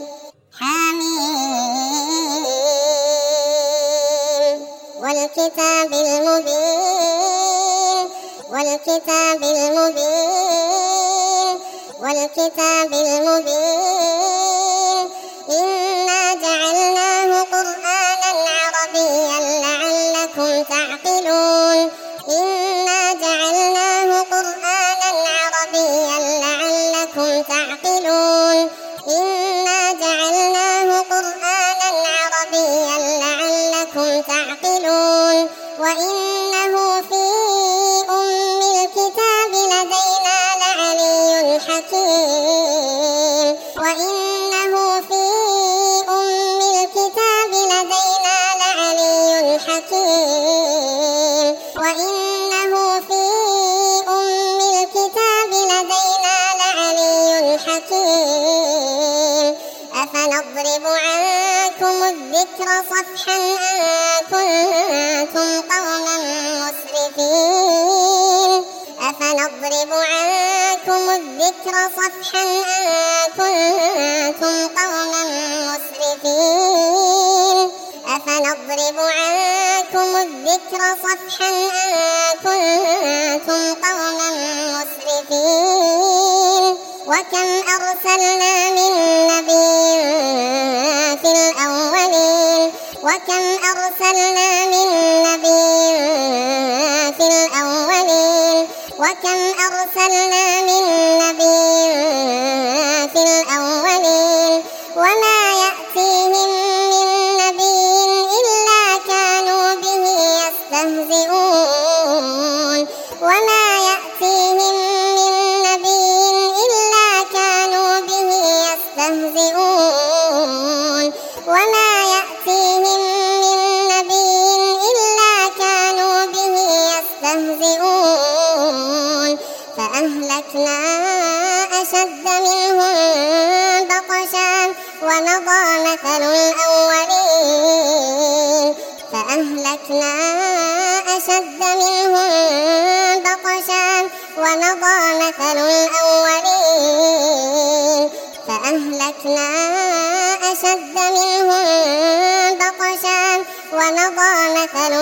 حميم والكتاب المبين والكتاب المبين والكتاب المبين إنا جعلناه قرآنا عربيا لعلكم تعقلون إنا جعلناه قرآنا عربيا لعلكم تعقلون إنا جعلناه قرآنا عربيا لعلكم تعقلون وإنه في أم الكتاب لدينا لعلي حكيم وإنه في أم الكتاب لدينا لعلي حكيم وإنه في أفنضرب عنكم الذكر صفحا أن كنتم قوما مسرفين أفنضرب عنكم الذكر صفحا أن كنتم قوما مسرفين أفنضرب عنكم الذكر صفحا أن كنتم قوما مسرفين وكم أرسلنا من نبي في الأولين وكم أرسلنا من نبي في الأولين وكم أرسلنا من نبي في الأولين وما يأتيهم من نبي إلا كانوا به يستهزئون وما يأتيهم من نبي إلا كانوا به يستهزئون وما يأتيهم من نبي إلا كانوا به يستهزئون فأهلكنا أشد منهم بطشا ومضى مثل الأولين فأهلكنا أشد منهم بطشا ومضى مثل الأولين فأهلكنا أشد منهم بطشا ومضى مثل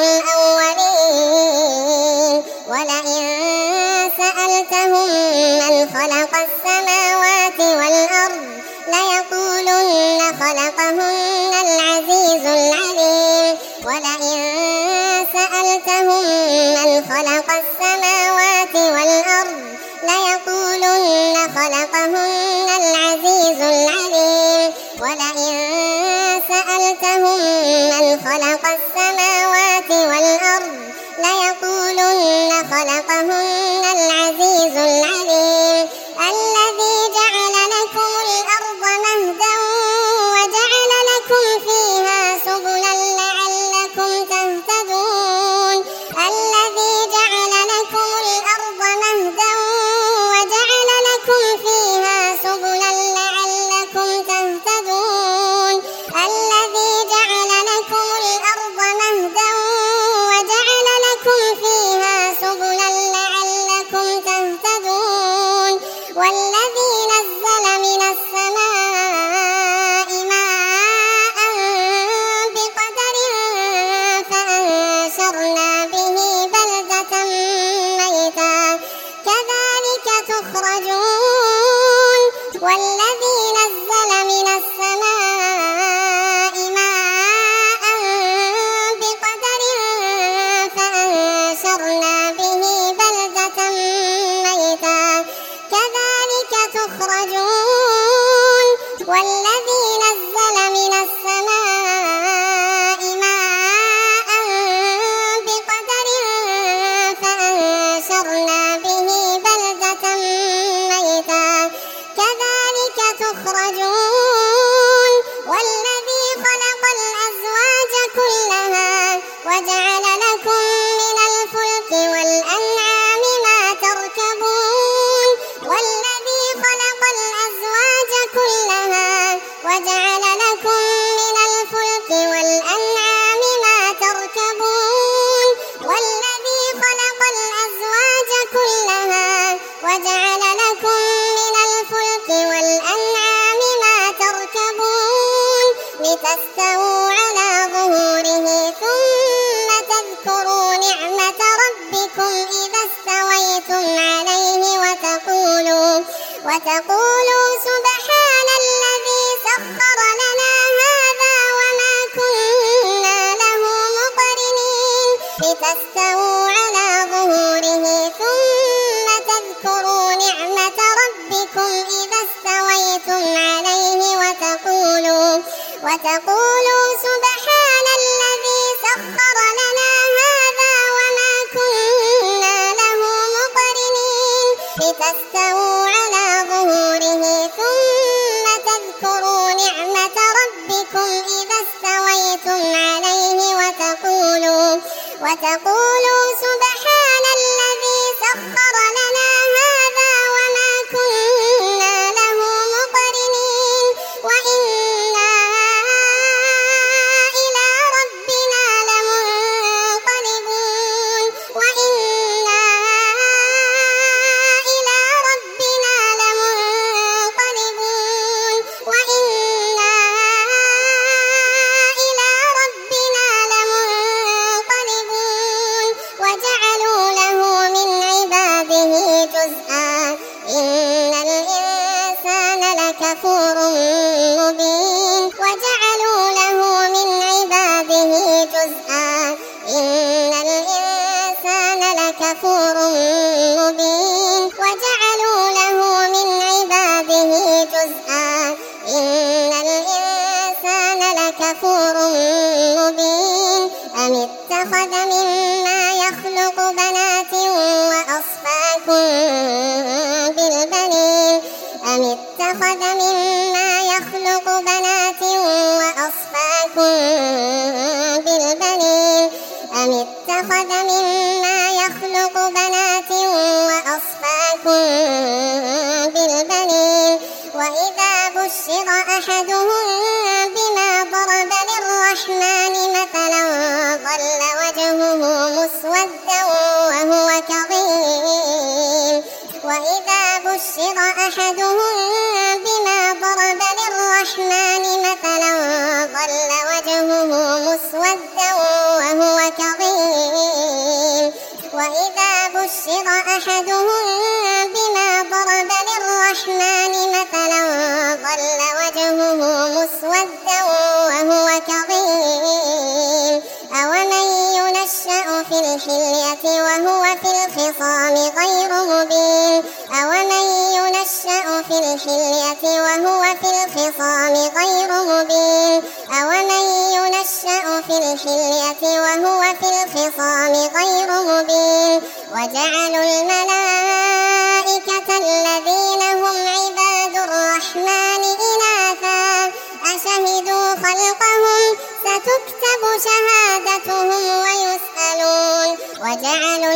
الأولين ولئن سألتهم من خلق السماوات والأرض ليقولن خلقهن العزيز العليم ولئن سألتهم من خلق السماوات والأرض ليقولن خلقهن العزيز العليم ولئن سألتهم من خلق السماوات والأرض ليقولن خلقهن العزيز العليم الذي جعل لكم الأرض مهدا وجعل لكم فيها سبلا لعلكم تهتدون الذي جعل لكم الأرض مهدا وجعل لكم فيها سبلا لعلكم تهتدون الذي جعل لكم الأرض مهدا وجعل لكم فيها سبلا لعلكم تهتدون والذي نزل من السماء ماء بقدر فأنشرنا به بلدة ميتا كذلك تخرجون والذي نزل من السماء ماء بقدر فأنشرنا به بلدة ميتا كذلك تخرجون والذي نزل من السماء ماء بقدر فأنشرنا به بلدة ميتا كذلك تخرجون والذي خلق الأزواج كلها وجعل لكم من الفلك والأنعام ما تركبون والذي خلق الأزواج كلها وجعل لكم من الفلك والأنعام ما تركبون والذي خلق الأزواج كلها وجعل لكم من الفلك والأنعام ما تركبون لتستووا على ظهوره ثم تذكروا نعمة ربكم إذا استويتم عليه وتقولوا سبحان الذي سخر لنا هذا وما كنا له مقرنين لتستووا على ظهوره ثم تذكروا نعمة ربكم إذا استويتم عليه وتقولوا سبحان الذي سخر لنا هذا وما كنا له مقرنين لتستووا على ظهوره ثم تذكروا نعمة ربكم إذا استويتم عليه وتقولوا سبحان الذي سخر لنا هذا وما كنا له مقرنين وإنا لكفور مبين وجعلوا له من عباده جزءا إن الإنسان لكفور مبين وجعلوا له من عباده جزءا إن الإنسان لكفور مبين أم اتخذ مما يخلق بنات وأصفاكم بالبنين أم اتخذ مما يخلق بنات وأصفاكم بالبنين أم اتخذ مما يخلق بنات وأصفاكم بالبنين وإذا بشر أحدهم بما ضرب للرحمن مثلا ظل وجهه مسودا وهو كظيم وإذا بشر أحدهم بما ضرب للرحمن مثلا ظل وجهه مسودا وهو كظيم وإذا بشر أحدهم بما ضرب للرحمن مثلا ظل وجهه مسودا وهو كظيم أومن ينشأ في الحلية وهو في الخصام غير مبين أومن ينشأ في الحلية وهو في الخصام غير مبين أومن ينشأ في الحلية وهو في الخصام غير مبين وجعلوا الملائكة الذين هم عباد الرحمن إناثا أشهدوا خلقهم ستكتب شهادتهم ويسألون وجعلوا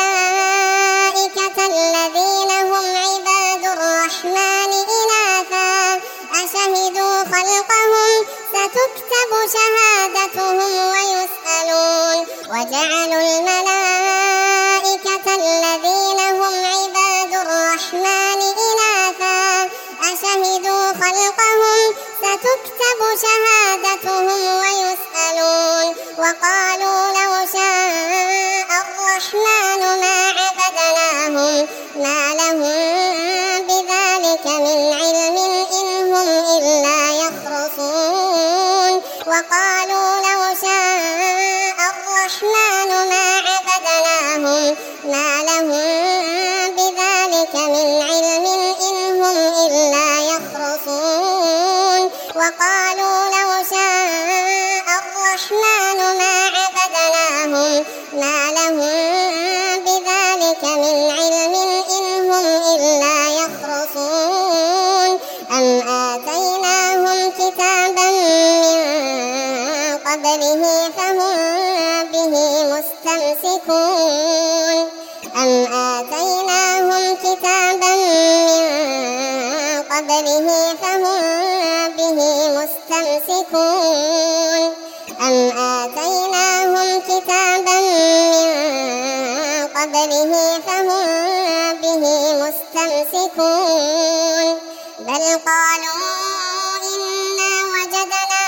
الملائكة الذين هم عباد الرحمن إناثا أشهدوا خلقهم ستكتب شهادتهم ويسألون وجعلوا الملائكة الذين هم عباد الرحمن إناثا أشهدوا خلقهم ستكتب شهادتهم ويسألون وقالوا لو شاء الرحمن ما عبدناهم ما لهم بذلك من علم إن هم إلا يخرصون وقالوا لو شاء الرحمن ما عبدناهم ما لهم بذلك من علم إن هم إلا يخرصون وقالوا لو شاء الرحمن ما عبدناهم ما لهم بذلك من علم إن هم إلا يخرصون أم آتيناهم كتابا من قبله فهم به مستمسكون أم آتيناهم كتابا من قبله فهم به مستمسكون أم آتيناهم كتابا من قبله فهم به مستمسكون بل قالوا إنا وجدنا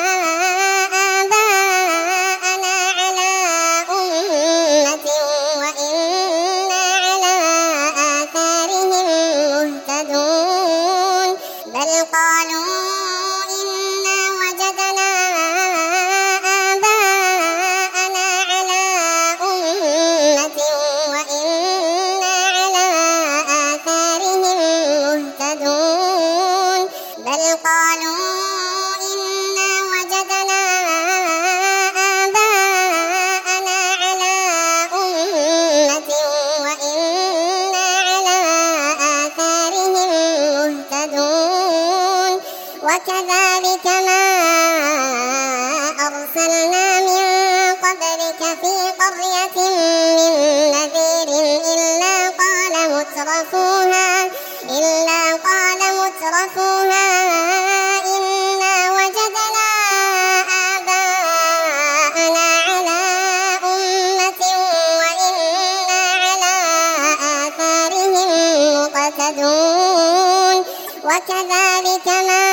آباءنا على أمة وإنا على آثارهم مهتدون بل قالوا إنا وجدنا آباءنا على أمة وإنا على آثارهم مهتدون بل قالوا إنا وجدنا آباءنا على أمة وإنا على آثارهم مهتدون وكذلك ما أرسلنا من قبلك في قرية من نذير إلا قال مترفوها إنا وجدنا آباءنا على أمة وإنا على آثارهم مقتدون وكذلك ما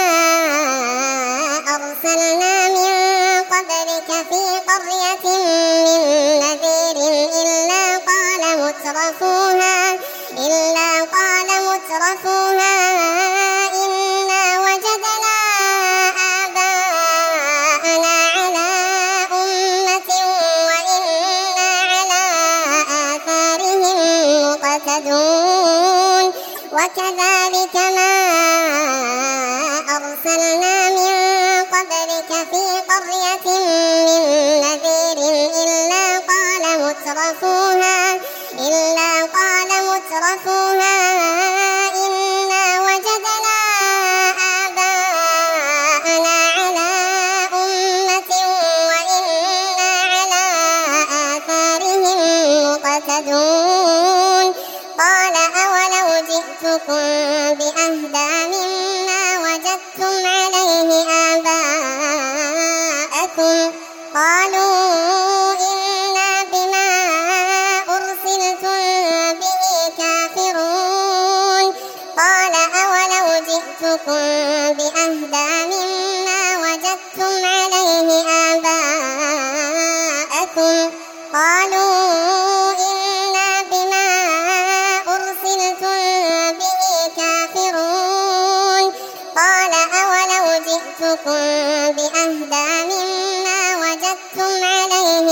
أرسلنا من قبلك في قرية من نذير إلا قال مترفوها إنا مقتدون وكذلك ما أرسلنا من قبلك في قرية من نذير إلا قال مترفوها إنا وجدنا آباءنا على أمة وإنا على آثارهم مقتدون قال أولو جئتكم بأهدى مما وجدتم عليه آباءكم قالوا إنا بما أرسلتم به كافرون قال أولو جئتكم بأهدى مما وجدتم عليه آباءكم قالوا إنا بما أرسلتم به كافرون قال أولو جئتكم بأهدى مما وجدتم عليه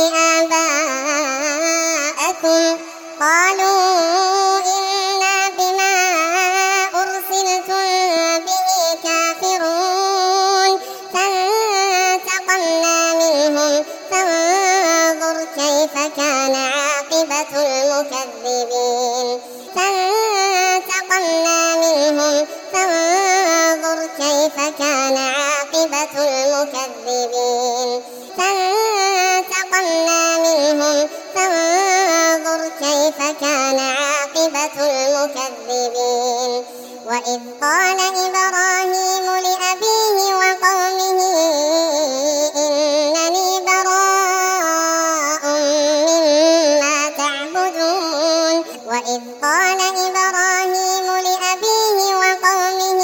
آباءكم قالوا إنا بما أرسلتم به كافرون فانتقمنا منهم فانظر كيف كان عاقبة المكذبين فانتقمنا منهم فانظر كيف كان عاقبة المكذبين فانتقمنا منهم فانظر كيف كان عاقبة المكذبين وإذ قال إبراهيم لأبيه وقومه إنني براء مما تعبدون وإذ قال إبراهيم لأبيه وقومه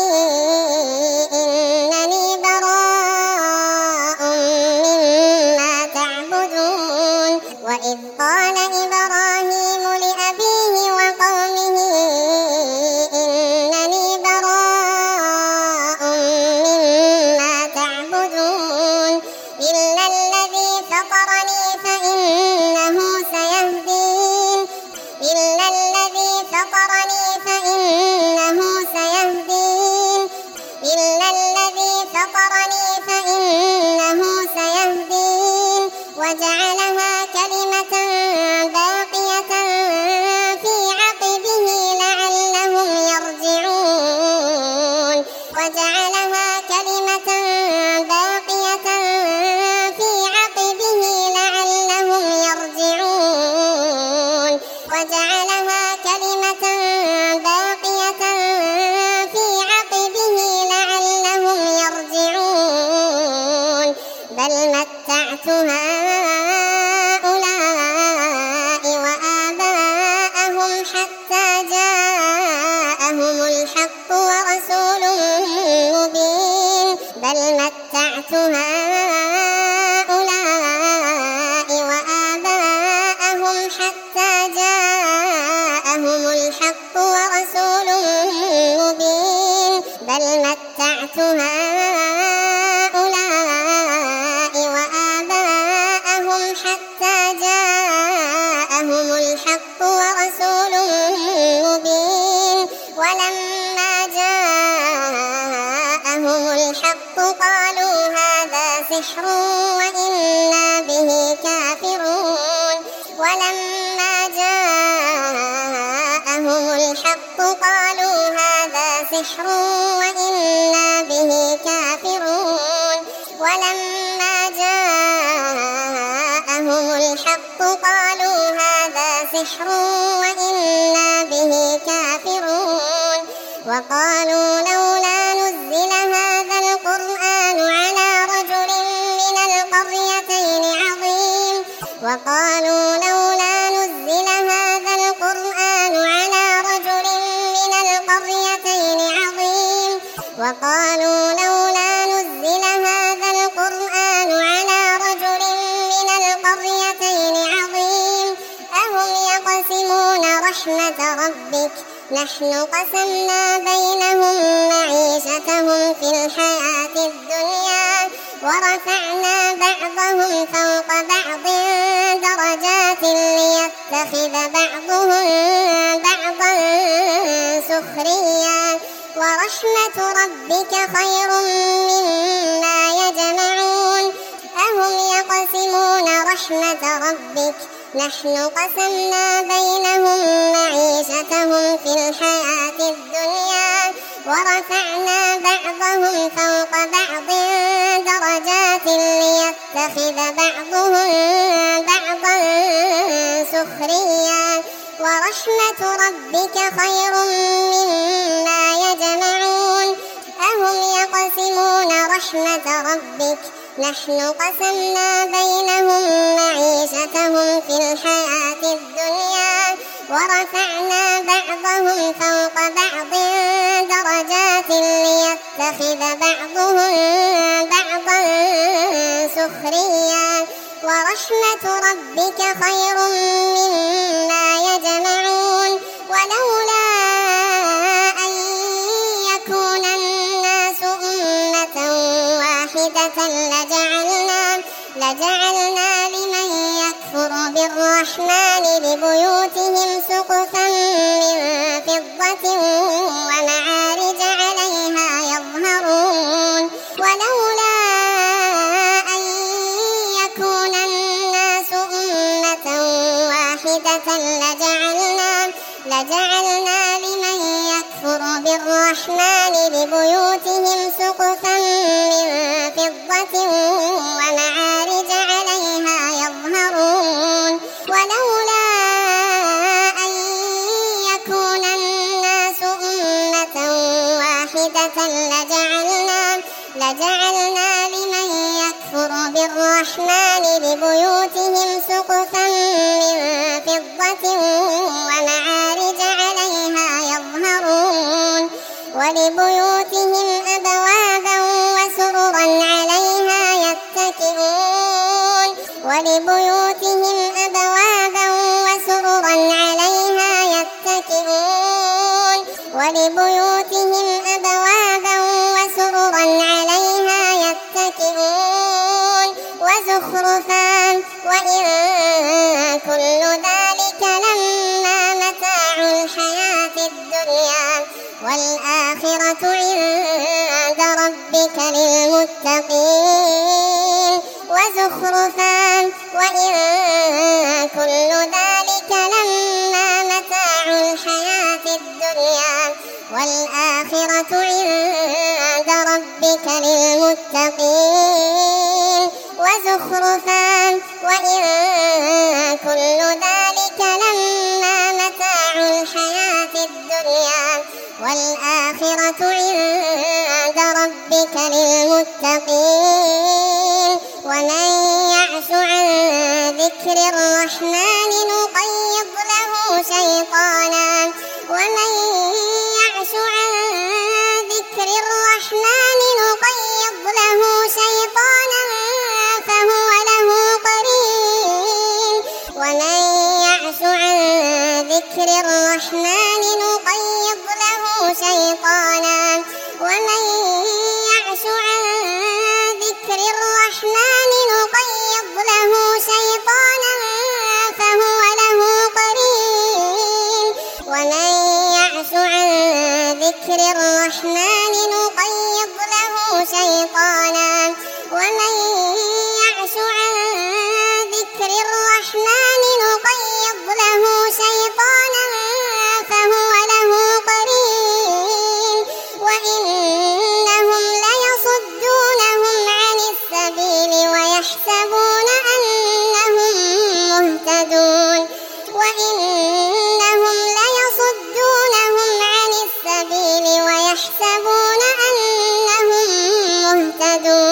إنني براء مما تعبدون وإذ قال إبراهيم لأبيه وقومه إنني براء مما تعبدون إلا الذي فطرني فإنه سيهدين إلا الذي فطرني فإنه سيهدين إلا الذي فطرني فإنه سيهدين وجعلها كلمة باقية في عقبه لعلهم يرجعون وجعلها كلمة باقية في عقبه لعلهم يرجعون وجعلها كلمة باقية في عقبه لعلهم يرجعون بل متعت هؤلاء وآباءهم حتى جاءهم الحق ورسول مبين بل متعت هؤلاء وآباءهم حتى جاءهم الحق ورسول مبين بل متعت هؤلاء وآباءهم حتى جاءهم الحق ورسول مبين ولما جاءهم الحق قالوا هذا سحر وإنا به كافرون ولما جاءهم الحق قالوا هذا سحر وإنا به كافرون ولما جاءهم الحق قالوا هذا سحر وإنا به كافرون وقالوا لولا نزل هذا القرآن على رجل من القريتين عظيم وقالوا لولا نزل هذا القرآن على رجل من القريتين عظيم وقالوا لولا نزل هذا القرآن على رجل من القريتين عظيم أهم يقسمون رحمة ربك نحن قسمنا بينهم معيشتهم في الحياة الدنيا ورفعنا بعضهم فوق بعض درجات ليتخذ بعضهم بعضا سخريا ورحمة ربك خير مما يجمعون أهم يقسمون رحمة ربك نحن قسمنا بينهم معيشتهم في الحياة الدنيا ورفعنا بعضهم فوق بعض درجات ليتخذ بعضهم بعضا سخريا ورحمة ربك خير مما يجمعون أهم يقسمون رحمة ربك نحن قسمنا بينهم معيشتهم في الحياة الدنيا ورفعنا بعضهم فوق بعض درجات ليتخذ بعضهم بعضا سخريا ورحمة ربك خير مما يجمعون ولولا أن يكون الناس أمة واحدة لجعلنا لمن يكفر بالرحمن لبيوتهم سقفا من فضة ومعارج عليها يظهرون ولولا أن يكون الناس أمة واحدة لجعلنا لمن يكفر بالرحمن لبيوتهم سقفا من فضة ومعارج عليها يظهرون ولولا أن يكون الناس أمة واحدة لجعلنا لمن يكفر بالرحمن لبيوتهم سقفا من فضة ومعارج عليها يظهرون ولبيوتهم أبوابا وسررا عليها يتكئون وزخرفا وإن كل ذلك لما متاع الحياة الدنيا والآخرة عند ربك للمتقين وزخرفا وإن كل ذلك لما متاع الحياة الدنيا والآخرة عند ربك للمتقين وزخرفا وإن كل ذلك لما متاع الحياة الدنيا والآخرة عند ربك للمتقين ومن يعش عن ذكر الرحمن نقيض له شيطانا فهو له قرين ومن يعش عن ذكر الرحمن نقيض له شيطانا فهو له قرين ومن يعش عن ذكر الرحمن نقيض له شيطانا فهو له قرين وإنهم ليصدونهم عن السبيل ويحسبون أنهم مهتدون وإنهم ليصدونهم عن السبيل ويحسبون أنهم مهتدون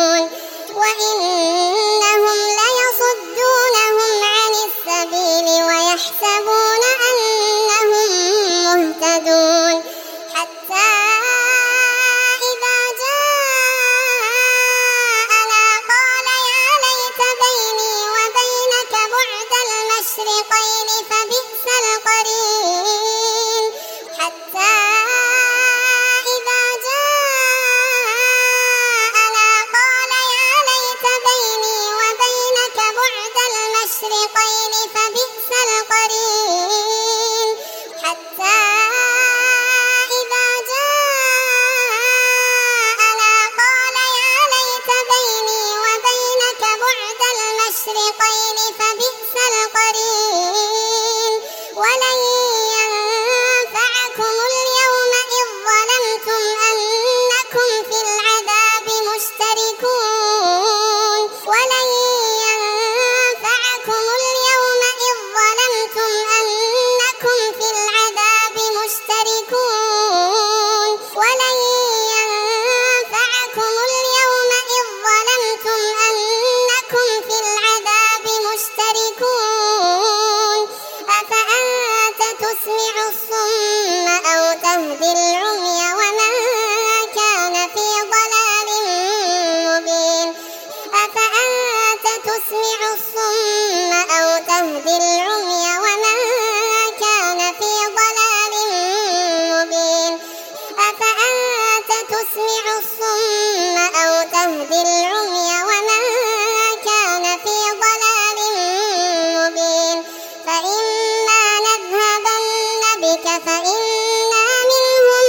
تسمع الصم أو تهدي العمي ومن كان في ضلال مبين فإما نذهبن بك فإنا منهم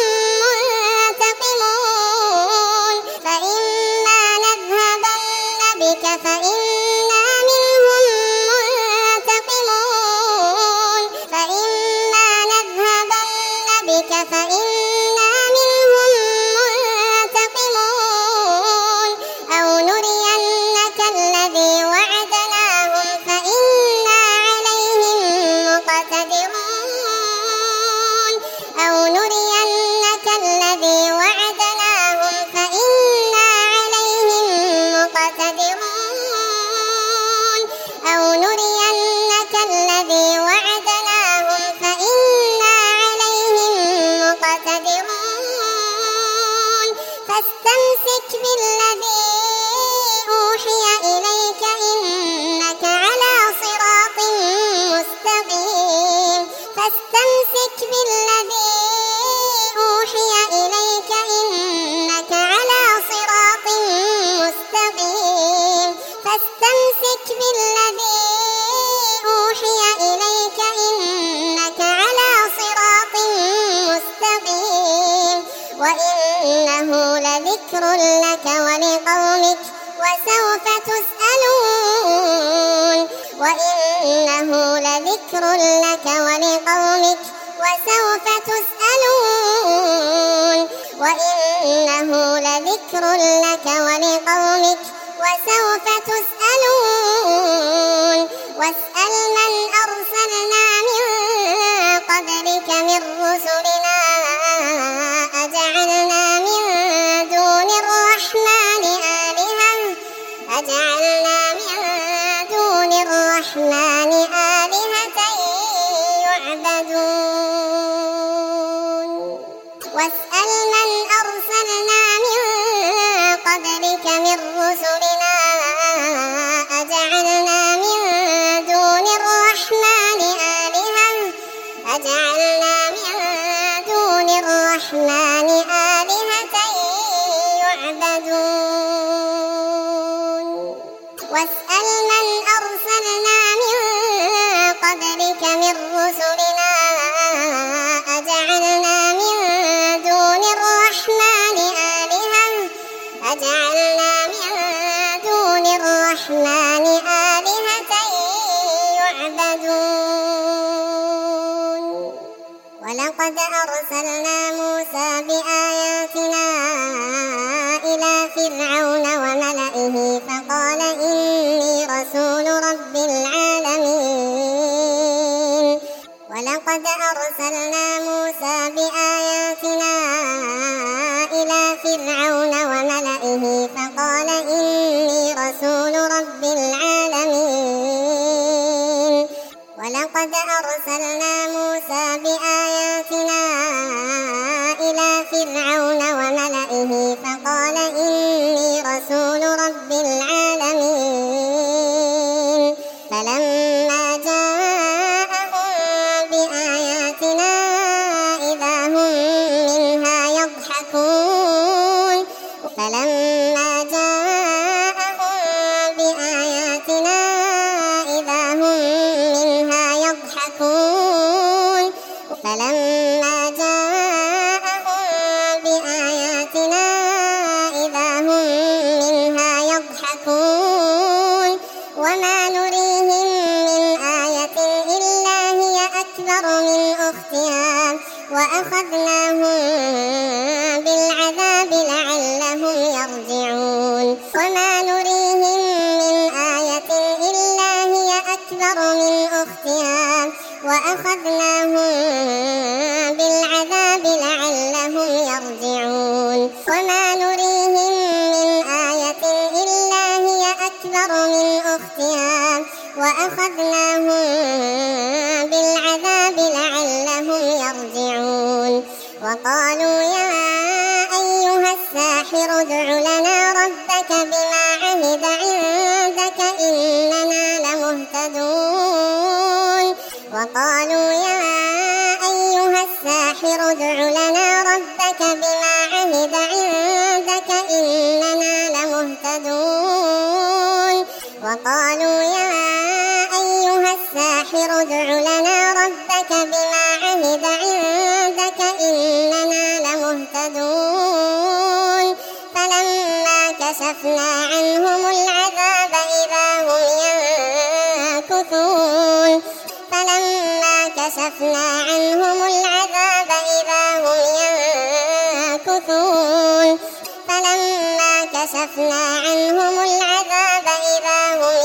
منتقمون فإما نذهبن بك فإنا منهم منتقمون فإما نذهبن بك فإنا منهم منتقمون أو نرينك الذي وعدناهم فإنا عليهم مقتدرون أو نرينك الذي وعدناهم فإنا عليهم مقتدرون أو نرينك الذي وعدناهم فإنا عليهم مقتدرون فاستمسك بالذي أوحي إليك إنك على صراط مستقيم فاستمسك بالذي أوحي إليك إنك على صراط مستقيم فاستمسك بالذي أوحي إليك إنك على صراط مستقيم وإنه لذكر لك ولقومك وسوف تسألون وإنه لذكر لك ولقومك وسوف تسألون وإنه لذكر لك ولقومك وسوف تسألون واسأل من أرسلنا من قبلك من رسلنا أجعلنا من دون الرحمن آلهة يعبدون واسأل من أرسلنا من قبلك من رسلنا أجعلنا من دون الرحمن آلهة يعبدون واسأل من أرسلنا من قبلك من رسلنا أجعلنا من دون الرحمن آلهة يعبدون ولقد أرسلنا موسى بآياتنا إلى فرعون وملئه فقال إني رسول رب العالمين ولقد أرسلنا موسى بآياتنا إلى فرعون وملئه فقال إني رسول رب العالمين ولقد أرسلنا موسى بآياتنا إلى فرعون وملئه فقال إني رسول رب العالمين فلما جاءهم بآياتنا إذا هم منها يضحكون فلما جاءهم بآياتنا إذا هم منها يضحكون فلما جاءهم بآياتنا إذا هم منها يضحكون وما نريهم من آية إلا هي أكبر من أختها وأخذناهم بالعذاب لعلهم يرجعون وما نريهم من آية إلا هي أكبر من أختها وأخذناهم بالعذاب لعلهم يرجعون وما نريهم من آية إلا هي أكبر من أختها وأخذناهم بالعذاب لعلهم يرجعون وقالوا يا أيها الساحر ادع لنا ربك بما عهد عندك إننا لمهتدون وقالوا يا أيها الساحر ادع لنا ربك بما عهد عندك يهتدون فلما كشفنا عنهم العذاب إذا هم ينكثون فلما كشفنا عنهم العذاب إذا هم ينكثون فلما كشفنا عنهم العذاب إذا هم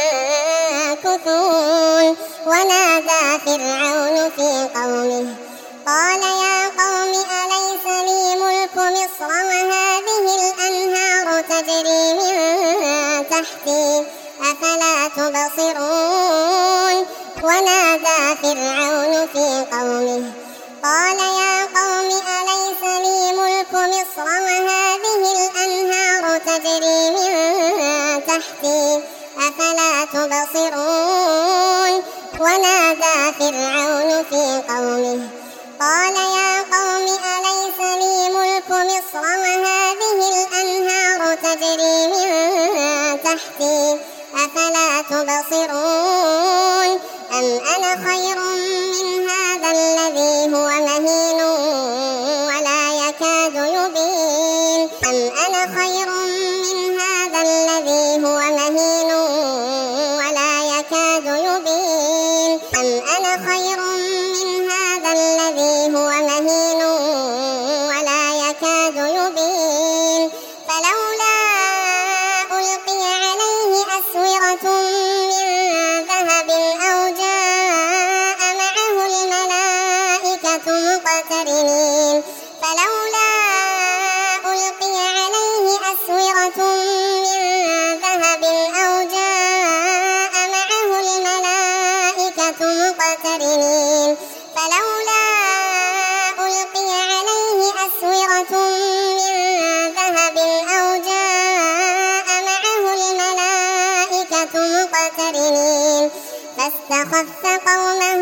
ينكثون ونادى فرعون في قومه قال يا قوم أليس لي ملك مصر وهذه الأنهار تجري من تحتي أفلا تبصرون ونادى فرعون في قومه قال يا قوم أليس لي ملك مصر وهذه الأنهار تجري من تحتي أفلا تبصرون ونادى فرعون في قومه قال يا قوم أليس لي ملك مصر وهذه الأنهار تجري من تحتي أفلا تبصرون أم أنا خير من هذا الذي هو مهين ولا يكاد يبين أم أنا خير من هذا الذي هو مهين ولا يكاد يبين أم أنا خير من هذا الذي هو مهين ولا يكاد يبين فلولا ألقي عليه أسورة من ذهب أو جاء معه الملائكة مقترنين فلولا ألقي عليه أسورة من ذهب أو جاء معه الملائكة مقترنين فلولا ألقي عليه أسورة من ذهب أو جاء معه الملائكة مقترنين فاستخف قومه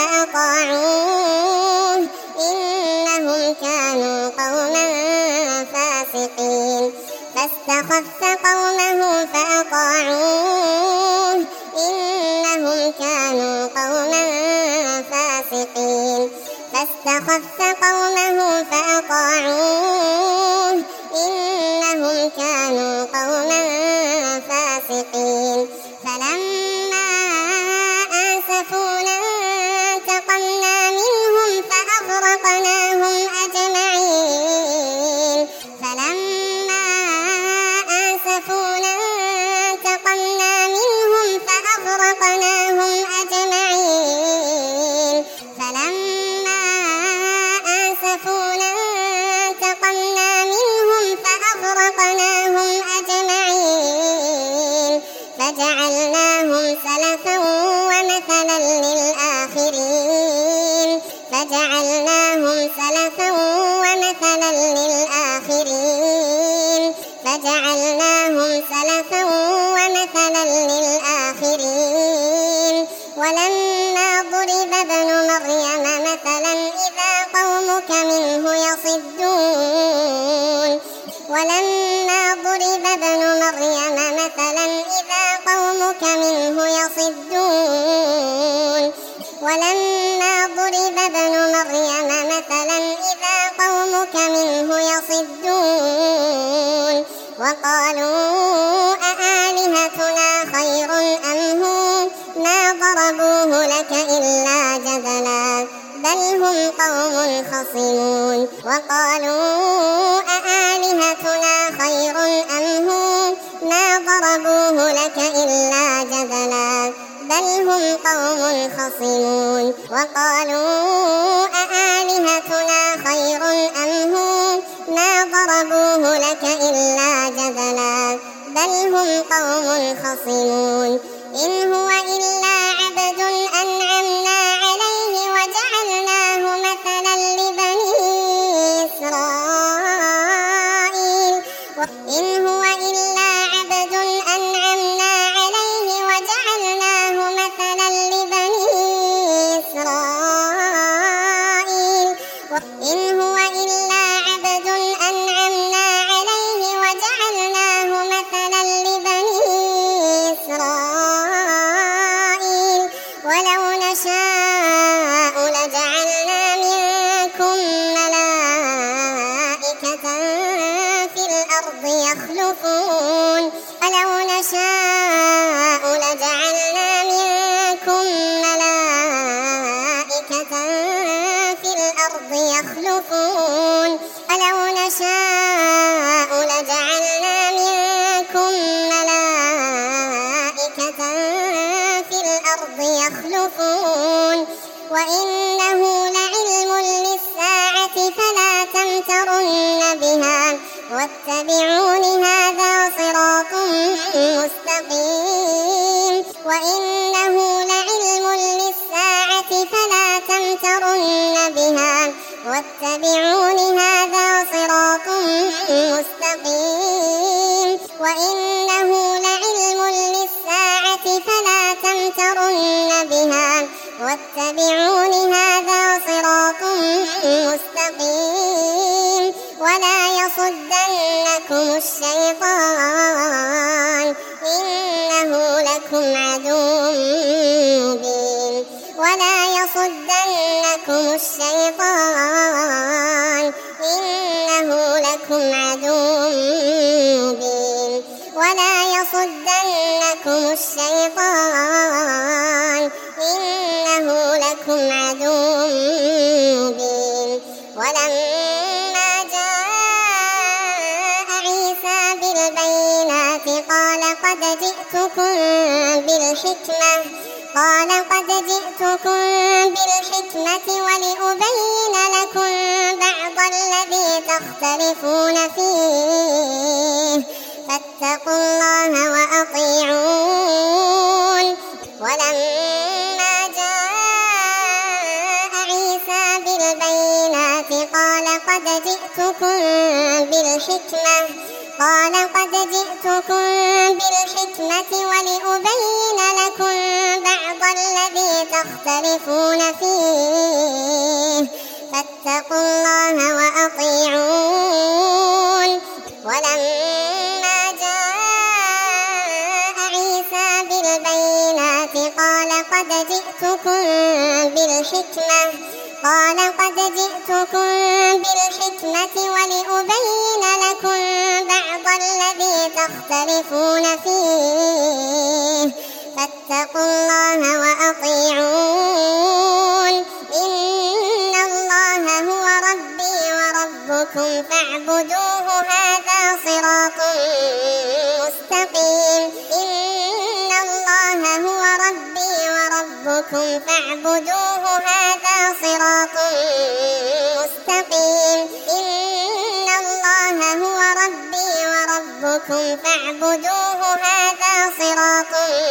فأطاعوه إنهم كانوا قوما فاسقين فاستخف قومه فأطاعوه إنهم كانوا قوما فاسقين فاستخف قومه فأطاعوه إنهم كانوا قوما فاسقين فلما آسفونا انتقمنا منهم فأغرقناهم أجمعين فلما آسفونا انتقمنا منهم فأغرقناهم أجمعين فلما آسفونا انتقمنا منهم فأغرقناهم أجمعين فجعلناهم سلفا ومثلا للآخرين فجعلناهم سلفا ومثلا للآخرين فجعلناهم سلفا ومثلا للآخرين ولما ضرب ابن مريم مثلا إذا قومك منه يصدون ولما ضرب ابن مريم مثلا إذا قومك منه يصدون ولما ضرب ابن مريم مثلا إذا قومك منه يصدون وقالوا أآلهتنا خير أم هو ما ضربوه لك إلا جدلا بل هم قوم خصمون وقالوا أآلهتنا خير أم هو ما ضربوه لك إلا جدلا بل هم قوم خصمون وقالوا أآلهتنا خير أم هو ما ضربوه لك إلا جدلا بل هم قوم خصمون إن هو إلا عبد أنعمنا عليه وجعلناه مثلا لبني إسرائيل إن هو إلا عبد أنعمنا عليه وجعلناه مثلا لبني إسرائيل إن هو إلا عبد أنعمنا عليه وجعلناه مثلا لبني إسرائيل ولو نشاء لجعلنا منكم ملائكة ولو نشاء لجعلنا منكم ملائكة في الأرض يخلفون وإنه لعلم للساعة فلا تمترن بها واتبعون هذا صراط مستقيم وإنه لعلم للساعة فلا تمترن بها واتبعون هذا صراط مستقيم وإنه لعلم للساعة فلا تمترن بها واتبعون هذا صراط مستقيم ولا يصدنكم الشيطان إنه لكم عدو مبين ولا يصدنكم الشيطان إنه لكم عدو مبين ولا يصدنكم الشيطان إنه لكم عدو مبين ولما جاء عيسى بالبينات قال قد جئتكم بالحكمة ولأبين لكم بعض الذي تختلفون فيه فاتقوا الله وأطيعون ولما جاء عيسى بالبينات قال قد جئتكم بالحكمة ولأبين لكم بعض الذي تختلفون فيه فاتقوا الله وأطيعون ولما جاء عيسى بالبينات قال قد جئتكم بالحكمة ولأبين لكم بعض الذي تختلفون فيه فاتقوا الله وأطيعون إن الله هو ربي وربكم فاعبدوه هذا صراط مستقيم إن الله هو ربي وربكم فاعبدوه هذا صراط مستقيم إن الله هو ربي وربكم فاعبدوه هذا صراط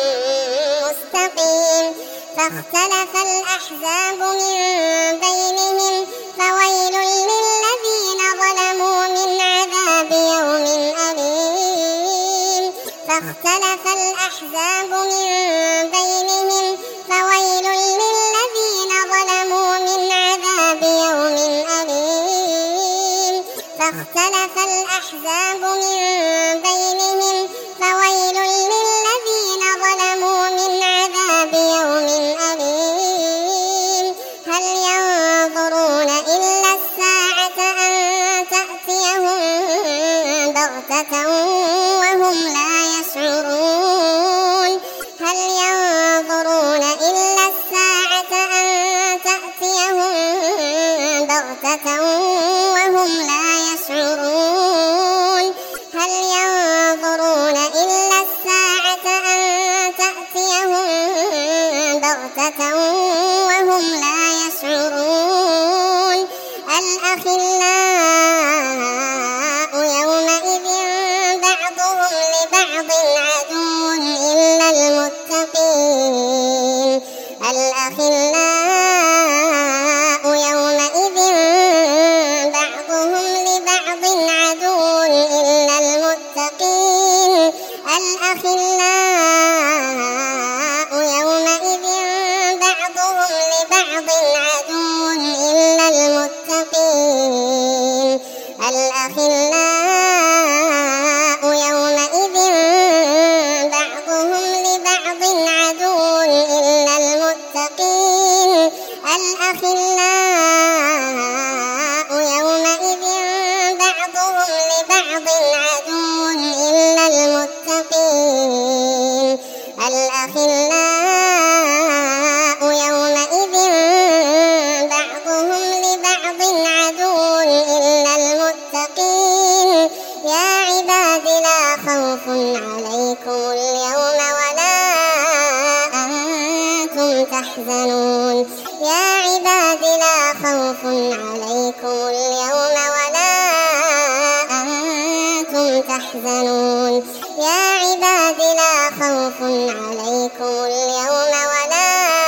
مستقيم فاختلف الأحزاب من بينهم فويل للذين ظلموا من عذاب يوم أليم فاختلف الأحزاب من بينهم فويل للذين ظلموا من عذاب يوم أليم فاختلف الأحزاب من بينهم فويل للذين ظلموا من عذاب يوم أليم هل ينظرون إلا الساعة أن تأتيهم بغتة وهم لا يشعرون هل ينظرون إلا الساعة أن تأتيهم بغتة وهم لا يشعرون هل ينظرون إلا الساعة أن تأتيهم بغتة وهم لا يشعرون الأخلاء يومئذ بعضهم لبعض عدو إلا المتقين الأخلاء يومئذ بعضهم لبعض عدو إلا المتقين الأخلاء يومئذ بعضهم لبعض عدو إلا المتقين الأخلاء يومئذ بعضهم لبعض عدو إلا المتقين الأخلاء يومئذ بعضهم لبعض عدو إلا المتقين الأخلاء يومئذ بعضهم لبعض عدو تحزنون يا عباد لا خوف عليكم اليوم ولا أنتم تحزنون يا عباد لا خوف عليكم اليوم ولا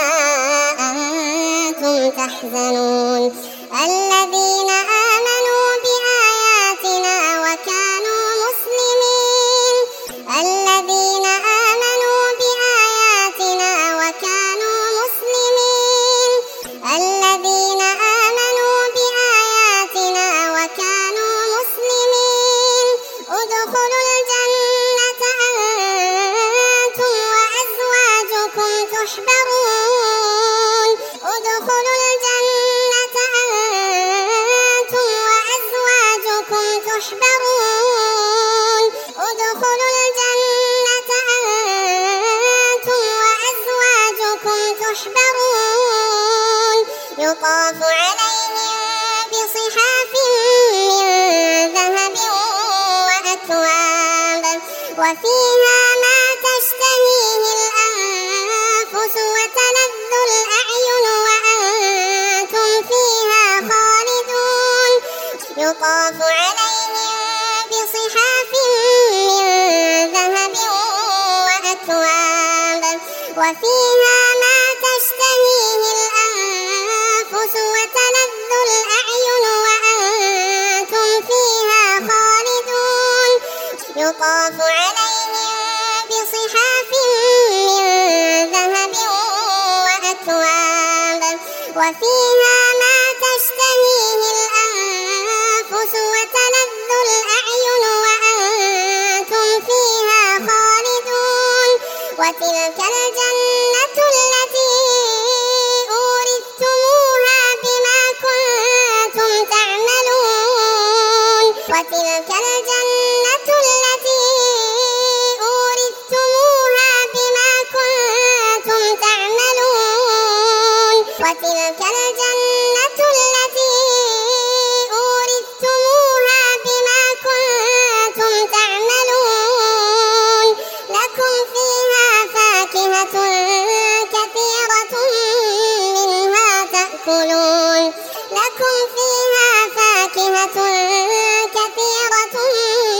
أنتم تحزنون الذين آمنوا بآياتنا وكانوا مسلمين الذين آمنوا بآياتنا وكانوا مسلمين الذين آمنوا بآياتنا وكانوا مسلمين ادخلوا الجنة أنتم وأزواجكم تحبرون ادخلوا الجنة أنتم وأزواجكم تحبرون ادخلوا الجنة أنتم وأزواجكم تحبرون يطاف عليهم بصحاف من ذهب وأكواب وفيها ما تشتهيه الأنفس وتلذ الأعين وأنتم فيها خالدون يطاف عليهم بصحاف من ذهب وأكواب وفيها ما تشتهيه الأنفس وتلذ الأعين وأنتم فيها خالدون يطاف عليهم بصحاف من ذهب وأكواب وفيها ما تشتهيه الأنفس وتلذ الأعين وأنتم فيها خالدون وتلك الجنة التي أورثتموها بما كنتم تعملون وتلك الجنة التي أورثتموها بما كنتم تعملون وتلك الجنة التي أورثتموها بما كنتم تعملون لكم فيها فاكهة كثيرة منها تأكلون لكم فيها فاكهة كثيرة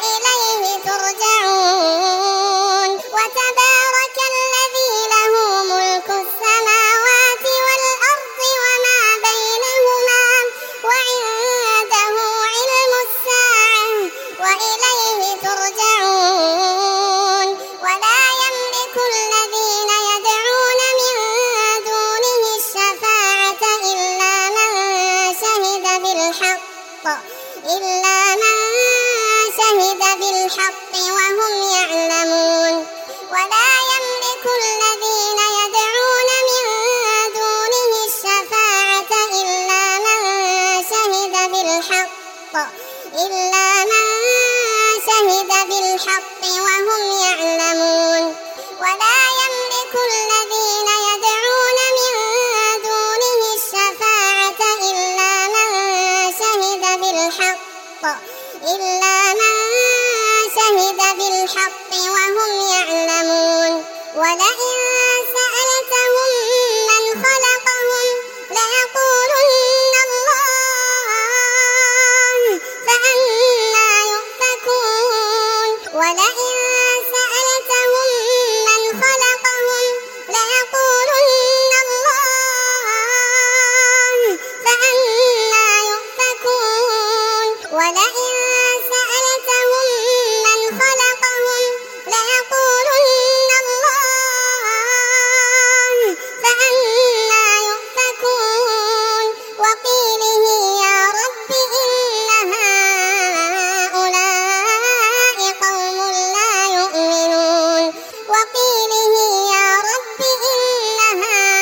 وإليه ترجعون وتبارك الذي له ملك السماوات والأرض وما بينهما وعنده علم الساعة وإليه ترجعون ولا يملك الذين يدعون من دونه الشفاعة إلا من شهد بالحق وهم يعلمون ولا يملك الذين يدعون من دونه الشفاعة إلا من شهد بالحق وهم يعلمون ولا يملك الذين يدعون من دونه الشفاعة إلا من شهد بالحق وهم يعلمون ولئن سألتهم من خلقهم ليقولن الله فأنى يؤفكون ولئن سألتهم من خلقهم ليقولن الله فأنى يؤفكون ولئن سألتهم من خلقهم ليقولن الله فأنى يؤفكون وقيله يا رب إن هؤلاء قوم لا يؤمنون وقيله يا رب إن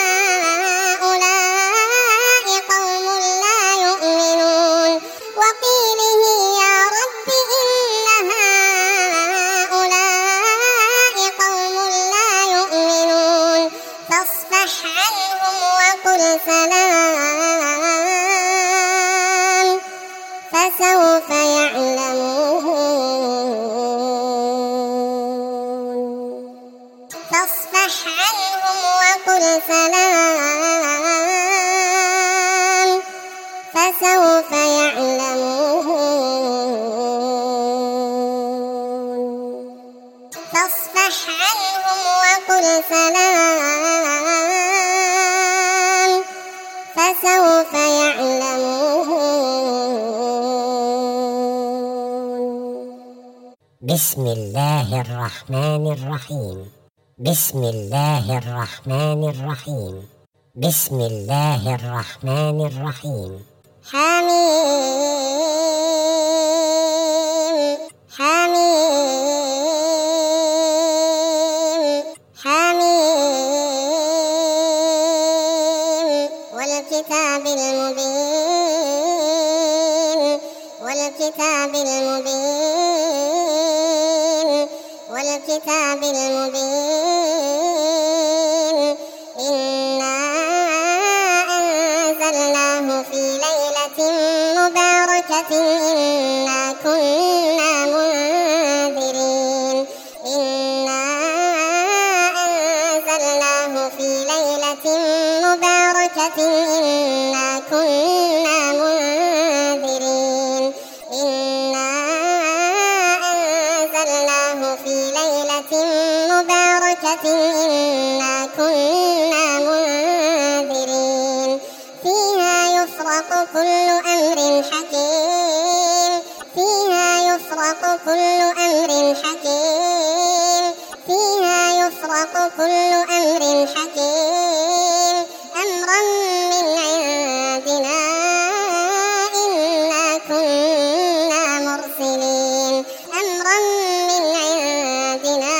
هؤلاء قوم لا يؤمنون وقيله يا رب إن هؤلاء قوم لا يؤمنون فاصفح عنهم وقل سلام فسوف يعلمون فاصفح عنهم وقل سلام فسوف يعلمون فاصفح عنهم وقل سلام فسوف يعلمون بسم الله الرحمن الرحيم بسم الله الرحمن الرحيم بسم الله الرحمن الرحيم حميم حميم حميم والكتاب المبين والكتاب المبين والكتاب المبين إنا أنزلناه في ليلة مباركة إنا كنا منذرين إنا أنزلناه في ليلة مباركة إنا كنا منذرين إنا أنزلناه في ليلة مباركة إنا كنا منذرين فيها يفرق كل أمر حكيم فيها يفرق كل أمر حكيم فيها يفرق كل أمر حكيم أمرا من عندنا إنا كنا مرسلين أمرا من عندنا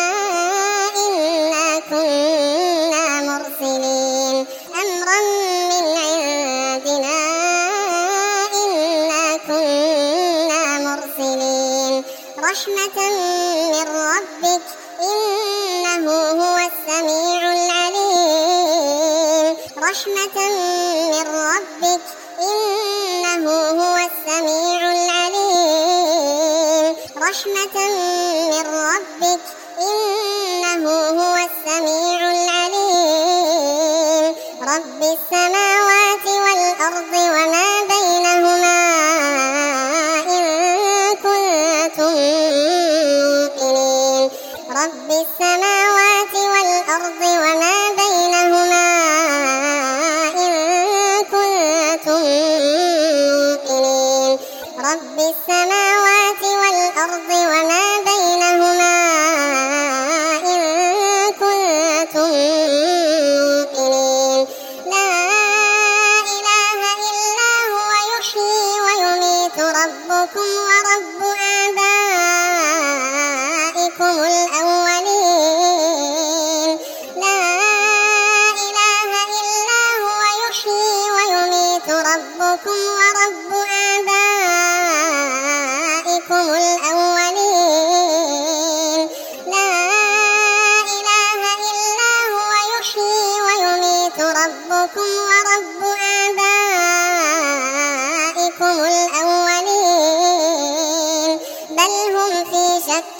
إنا كنا مرسلين أمرا من عندنا إنا كنا مرسلين رحمة من ربك إنه هو السميع العليم رحمة من ربك إنه هو السميع العليم رحمة من ربك إنه هو السميع العليم رب السماوات والأرض وما بينهما إن كنتم رب السماوات والأرض وما بينهما إن كنتم موقنين رب السماوات والأرض وما بينهما إن كنتم موقنين لا إله إلا هو يحيي ويميت ربكم ورب آبائكم الأولين لا إله إلا هو يحيي ويميت ربكم ورب آبائكم الأولين لا إله إلا هو يحيي ويميت ربكم ورب آبائكم الأولين بل هم في شك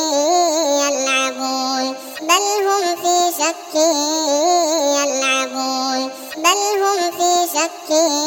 يلعبون بل هم في شك يلعبون بل هم في شك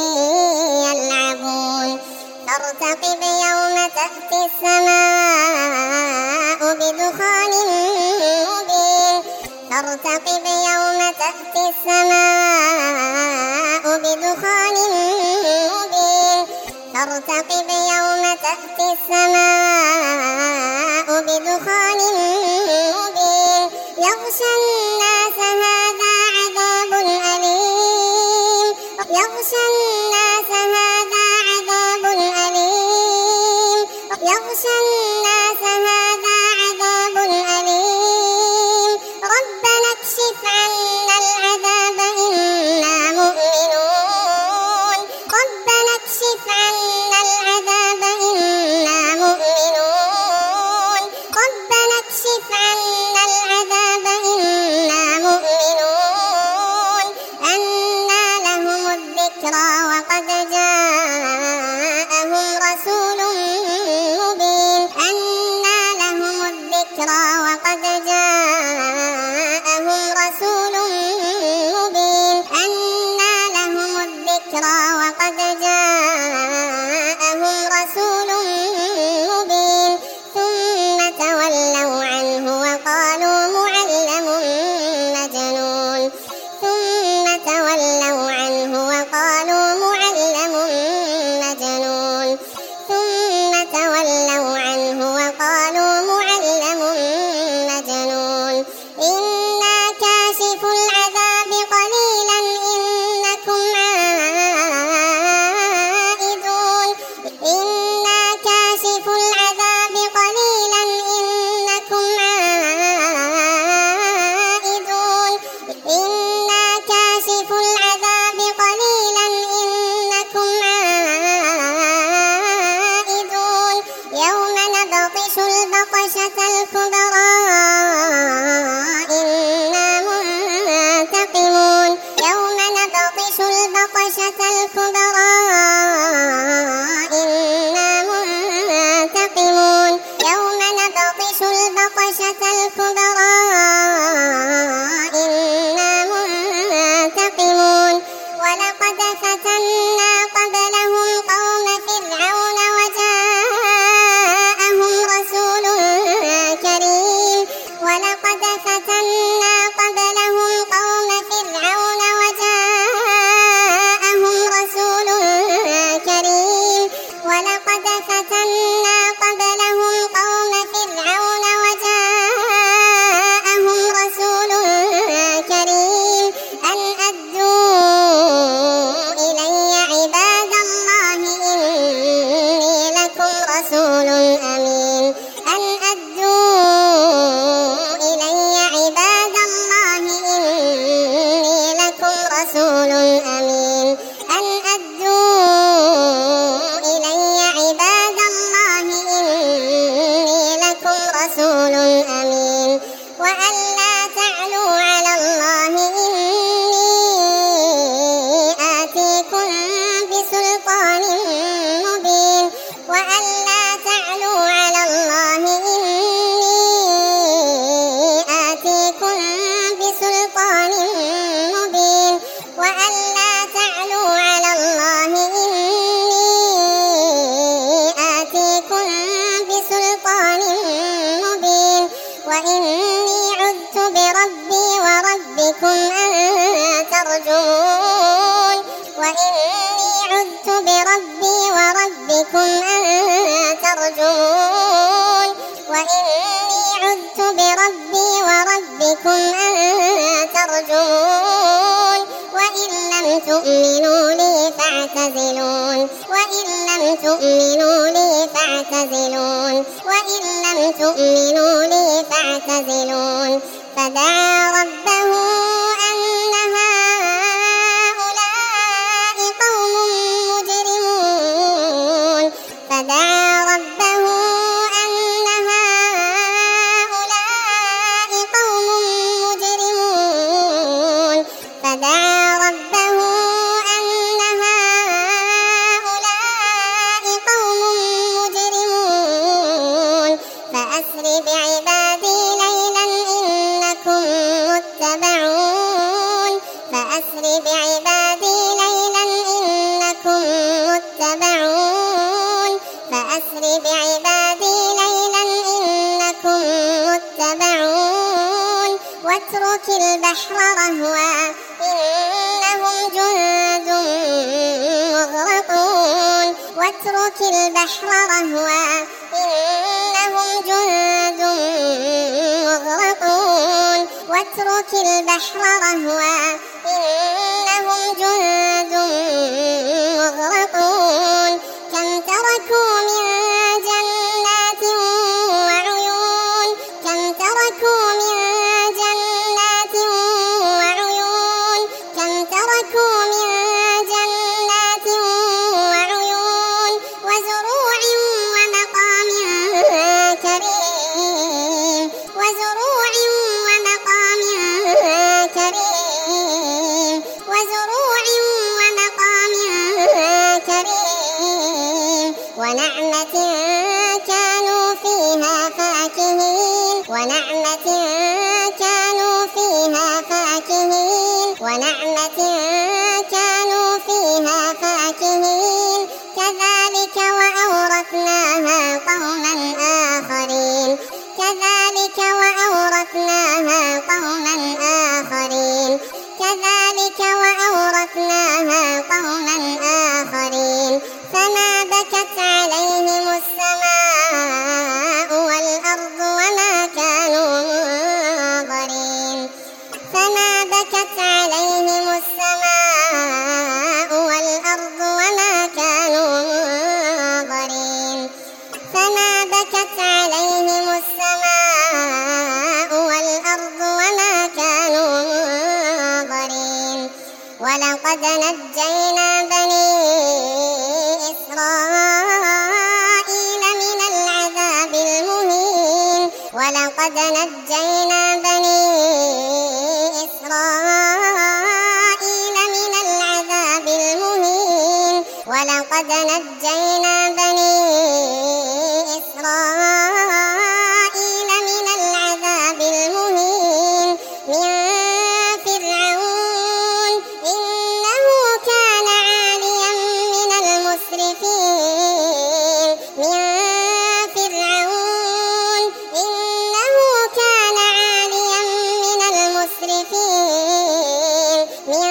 يلعبون فارتقب يوم تأتي السماء بدخان مبين فارتقب يوم تأتي السماء بدخان مبين فارتقب يوم تأتي السماء بدخان مبين يغشى الناس هذا عذاب أليم يغشى الناس هذا عذاب أليم يغشى الناس هذا عذاب أليم ربنا اكشف عنا العذاب إنا مؤمنون ربنا اكشف عنا العذاب إنا مؤمنون ربنا اكشف عنا العذاب إنا مؤمنون أنى لهم الذكرى وقد جاءهم رسول مبين أنى لهم الذكرى وقد جاءهم رسول مبين أنى لهم الذكرى وقد جاءهم رسول مبين ثم تولوا عنه وقالوا معلم مجنون ثم تولوا عنه وقالوا معلم مجنون ثم تولوا عنه وقالوا معلم مجنون إنا كاشف العذاب قليلا إنكم عائدون إنا كاشف العذاب قليلا إنكم عائدون إنا كاشف العذاب قليلا إنكم عائدون يوم نبطش البطشة الكبرى إنا منتقمون يوم نبطش البطشة الكبرى إنا منتقمون يوم نبطش البطشة الكبرى إنا منتقمون ولقد فتنا قبلهم قوم فرعون وجاءهم رسول كريم ولقد فتنا قبلهم قوم فرعون وجاءهم رسول كريم ولقد فتنا قبلهم قوم فرعون وجاءهم رسول كريم أن أدوا إلي عباد الله إني لكم رسول أمين أن أدوا إلي عباد الله إني لكم رسول أمين أن أدوا إلي عباد الله إني لكم رسول أمين وأن لا تعلوا على الله إني آتيكم بسلطان مبين وأن لا تعلوا على الله إني آتيكم بسلطان مبين وأن لا تعلوا على الله إني آتيكم بسلطان مبين وإني عذت بربي وربكم أن ترجمون وإني عذت بربي وربكم أن ترجمون وإني عذت بربي وربكم أن ترجمون وإن لم تؤمنوا لي فاعتزلون وإن لم تؤمنوا لي فاعتزلون وإن لم تؤمنوا لي فاعتزلون فدعا ربه أن هؤلاء قوم مجرمون فدعا ربه أن هؤلاء قوم مجرمون فدعا ربه أن هؤلاء قوم مجرمون فأسر بعبادي ليلا إنكم متبعون فأسر بعبادي ليلا إنكم متبعون فأسر بعبادي ليلا إنكم متبعون واترك البحر رهوا إنهم جند مغرقون واترك البحر رهوا إنهم جند مغرقون واترك البحر رهوا إنهم جند مغرقون كم تركوا من جنات وعيون كم تركوا من جنات وعيون كم تركوا من جنات وعيون وزروع ومقام كريم وزروع ومقام كريم وزروع ومقام كريم ونعمة كانوا فيها فاكهين ونعمة كانوا فيها فاكهين ونعمة كانوا فيها فاكهين كذلك وأورثناها قوما آخرين كذلك وأورثناها قوما آخرين كذلك وأورثناها قوما آخرين فما بكت عليهم السماء والأرض وما كانوا منظرين فما بكت عليهم السماء والأرض وما كانوا منظرين فما بكت عليهم السماء والأرض وما كانوا منظرين ولقد نجينا بني إسرائيل من العذاب المهين ولقد نجينا بني إسرائيل من العذاب المهين ولقد نجينا بني إسرائيل من العذاب المهين من فرعون إنه كان عاليا من المسرفين من فرعون إنه كان عاليا من المسرفين من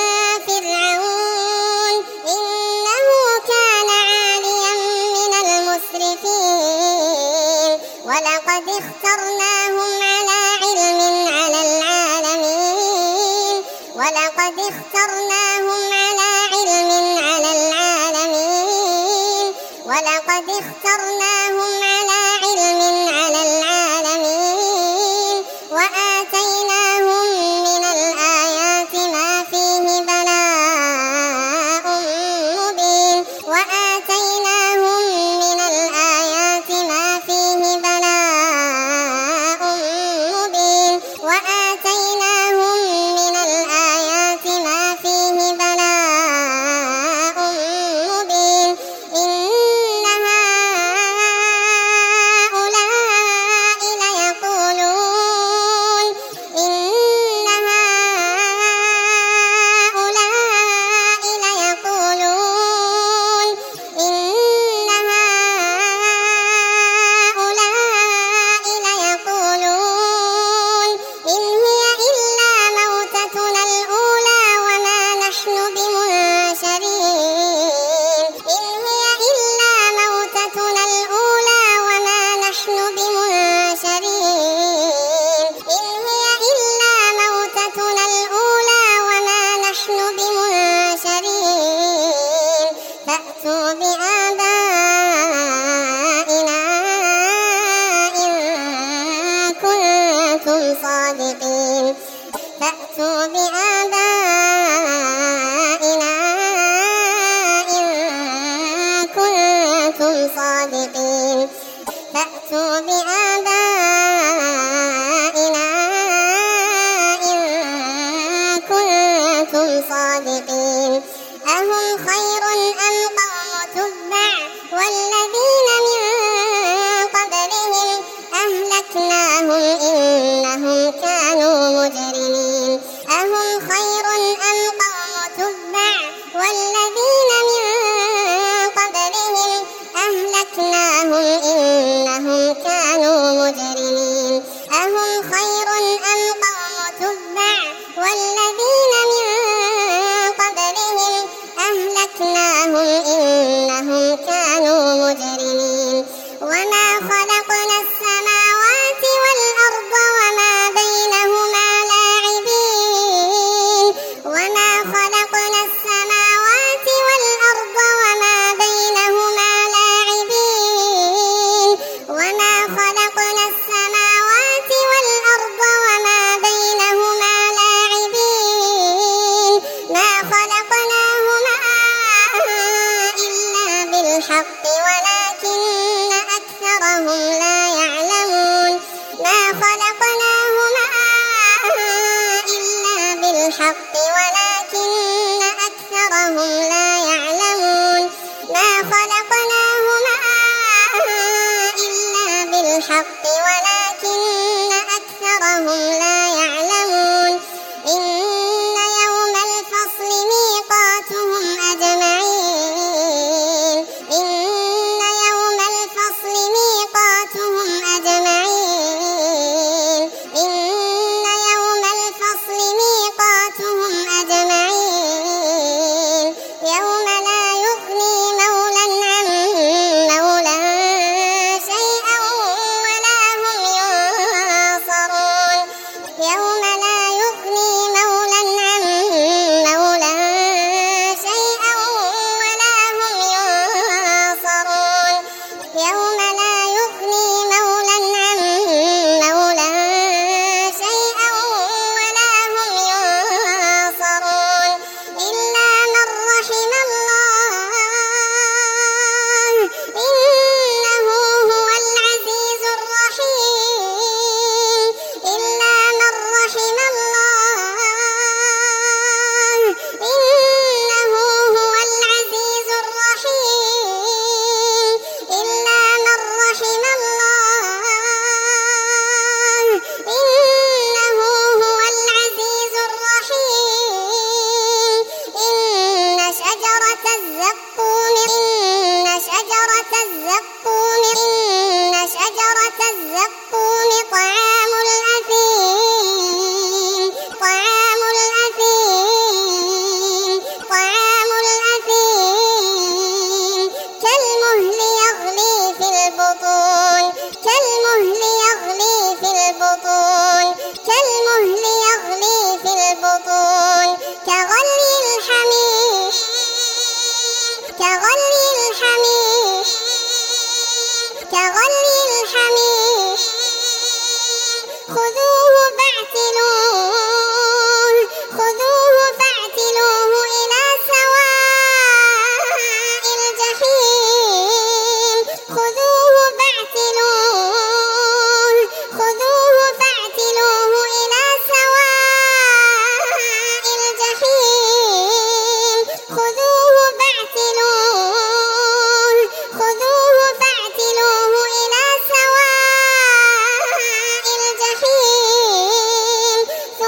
فرعون إنه كان عاليا من المسرفين ولقد اخترناهم على علم على العالمين ولقد اخترناهم على علم على العالمين ولقد اخترناهم على علم على العالمين وآتيناهم من الآيات ما فيه بلاء مبين وآتيناهم من الآيات ما فيه بلاء مبين وآتيناهم من الآيات ما فيه بلاء مبين إن صادقين فأتوا بآبائنا إن كنتم صادقين فأتوا بآبائنا إن كنتم صادقين أهم خير أم قوم تبع والذين من قبلهم أهلكناهم إنهم كانوا مجرمين أهم خير أم قوم تبع والذين من قبلهم أهلكناهم إنهم كانوا مجرمين أهم خير أم قوم تبع والذين من قبلهم أهلكناهم إنهم كانوا مجرمين وما خلقنا السماوات والأرض وما بينهما لاعبين وما خلقنا السماوات والأرض وما بينهما لاعبين وما خلقنا السماوات والأرض وما بينهما لاعبين ما خلقناهما إلا بالحق ولكن أكثرهم لا يعلمون ما خلقناهما إلا بالحق ولكن أكثرهم لا يعلمون ما خلقناهما إلا بالحق ولكن أكثرهم لا يعلمون إن يوم الفصل ميقاتهم أجمعين إن يوم الفصل ميقاتهم أجمعين إن يوم الفصل ميقاتهم أجمعين يوم لا يغني مولى عن مولى شيئا ولا هم ينصرون يوم لا يغني مولى عن مولى شيئا ولا هم ينصرون يوم لا يغني مولى عن مولى شيئا ولا هم ينصرون إلا من رحم الله إنه هو العزيز الرحيم إلا من رحم الله إنه هو العزيز الرحيم إلا من رحم الله إنه هو العزيز الرحيم إن شجرة الزقوم طعام الأثيم كالمهل يغلي في البطون كغلي الحميم خذوه فاعتلوه إلى سواء الجحيم خذوه فاعتلوه إلى سواء الجحيم خذوه فاعتلوه إلى سواء الجحيم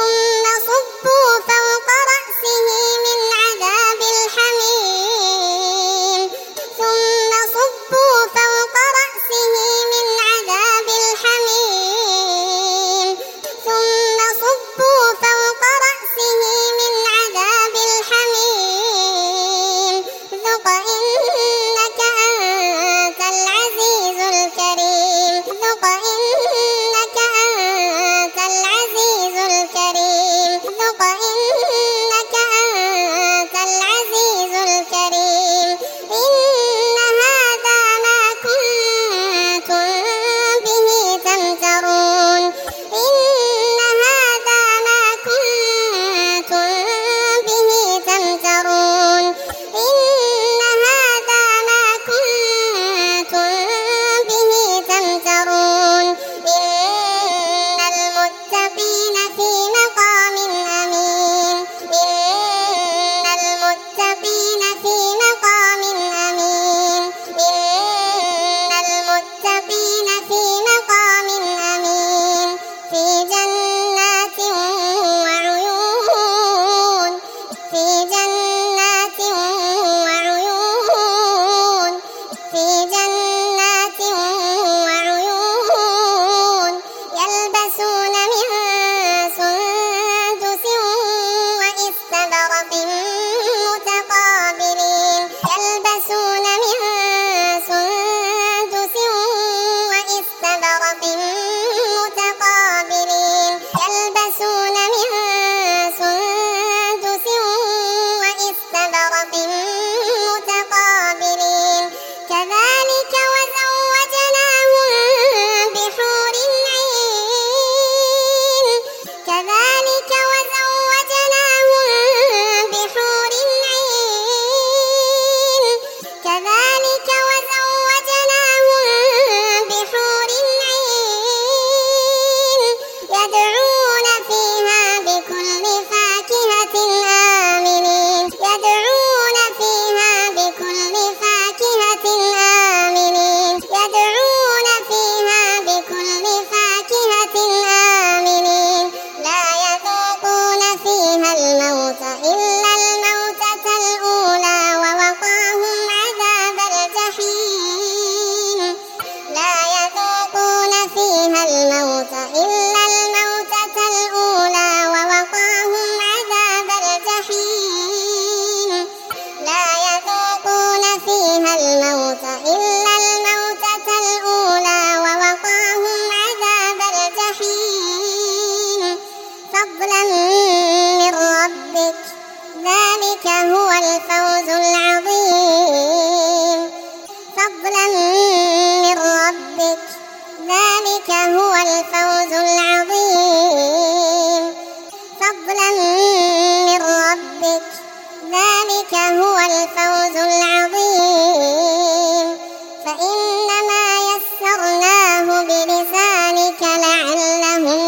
فيها الموت إلا الموتة الأولى ووقاهم عذاب الجحيم لا يذوقون فيها الموت إلا الموتة الأولى ووقاهم عذاب الجحيم فضلا من ربك ذلك هو الفوز العظيم فضلا من ربك ذلك هو الفوز العظيم فضلا من ربك ذلك هو الفوز العظيم فإنما يسرناه بلسانك لعلهم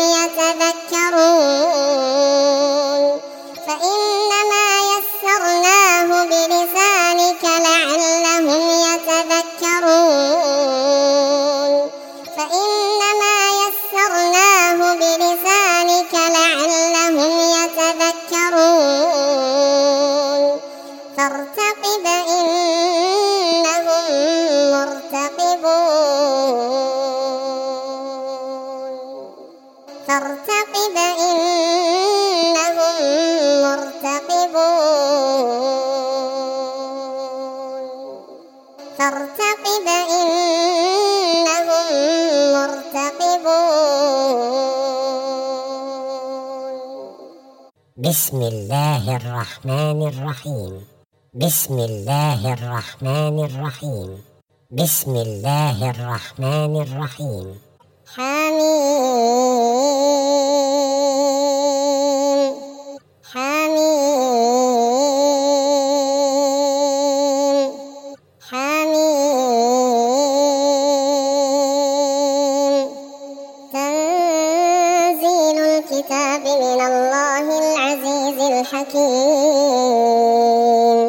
يتذكرون فإنما يسرناه بلسانك لعلهم يتذكرون فإنما يسرناه بلسانك لعلهم يتذكرون فارتقب إنهم مرتقبون فارتقب إنهم مرتقبون فارتقب إنهم مرتقبون بسم الله الرحمن الرحيم بسم الله الرحمن الرحيم بسم الله الرحمن الرحيم حميم حميم حميم تنزيل الكتاب من الله العزيز الحكيم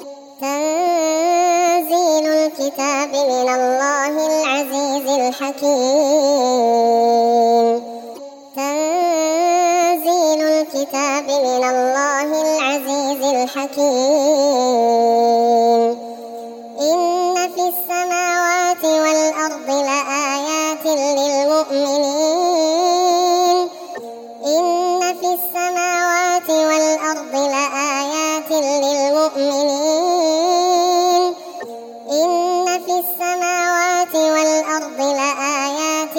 تنزيل الكتاب من الله العزيز الحكيم تنزيل الكتاب من الله العزيز الحكيم إن في السماوات والأرض لآيات للمؤمنين إن في السماوات والأرض لآيات للمؤمنين إن في السماوات والأرض لآيات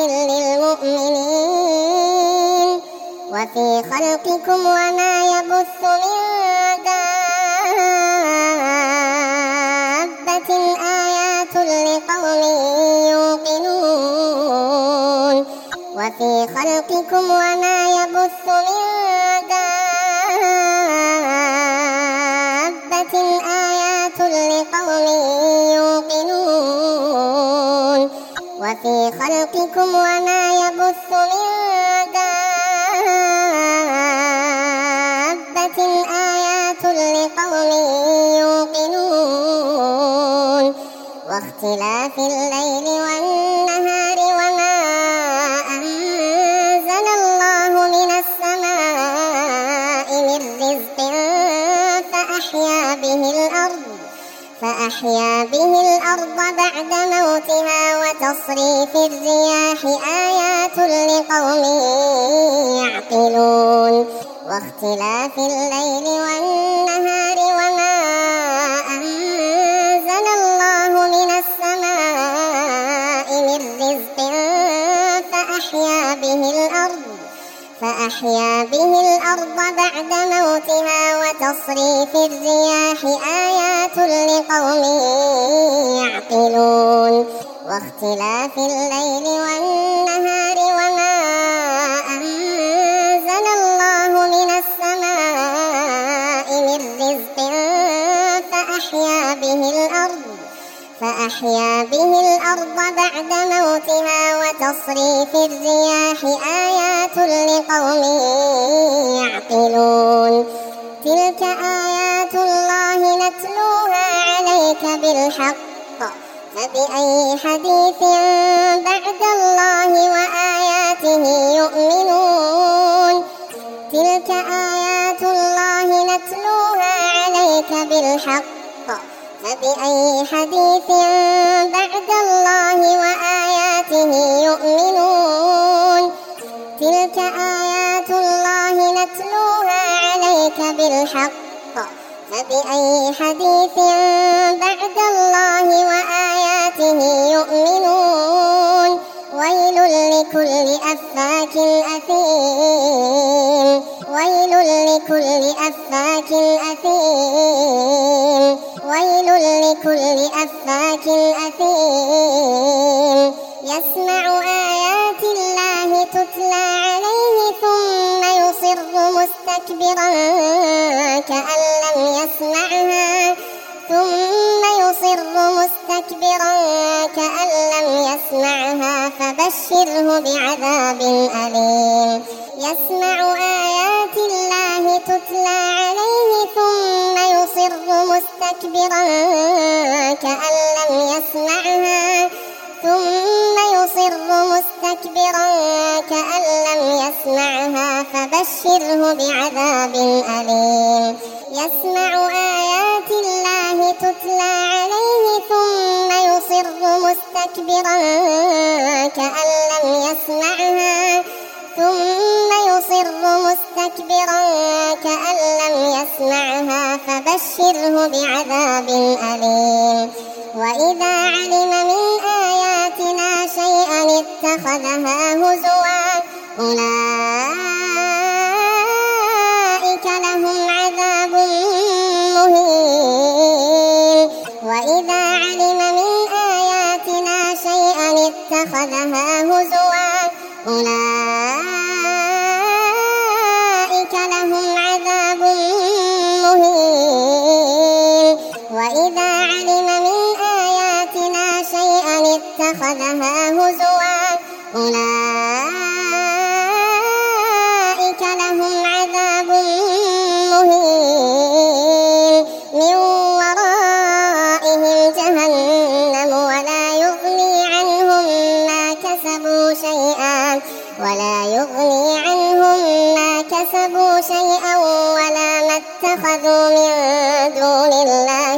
للمؤمنين وفي خلقكم وما يبث من دابة آيات لقوم يوقنون وفي خلقكم وما يبث من دابة آيات لقوم يوقنون وفي خلقكم وما يبث من دابة آيات لقوم يوقنون واختلاف الليل والنهار وما أنزل الله من السماء من رزق فأحيا به الأرض بعد موتها وتصريف الرياح آيات لقوم يعقلون واختلاف الليل والنهار وما أنزل الله من السماء من رزق فأحيا به الأرض بعد موتها وتصريف الرياح آيات لقوم يعقلون واختلاف الليل والنهار وما أنزل الله من السماء من رزق فأحيا به الأرض بعد موتها وتصريف الرياح آيات لقوم يعقلون تلك آيات الله نتلوها عليك بالحق فبأي حديث بعد الله وآياته يؤمنون تلك آيات الله نتلوها عليك بالحق فبأي حديث بعد الله وآياته يؤمنون الحق فبأي حديث بعد الله وآياته يؤمنون ويل لكل أفاك أثيم ويل لكل أفاك أثيم ويل لكل أفاك أثيم يسمع آيات الله تتلى عليه ثم يصر مستكبرا كأن لم يسمعها فبشره بعذاب أليم يسمع آيات الله تتلى عليه ثم يصر مستكبرا كأن لم يسمعها فبشره بعذاب أليم يسمع آيات الله تتلى عليه ثم يصر مستكبرا كأن لم يسمعها فبشره بعذاب أليم وإذا علم من آياتنا شيئا اتخذها هزوا أولئك لهم عذاب مهين وإذا علم من آياتنا شيئا اتخذها هزوا أولئك لهم عذاب مهين وإذا علم من آياتنا شيئا اتخذها هزوا أولئك لهم عذاب مهين من ورائهم جهنم ولا يغني عنهم ما كسبوا شيئا ولا ما اتخذوا من دون الله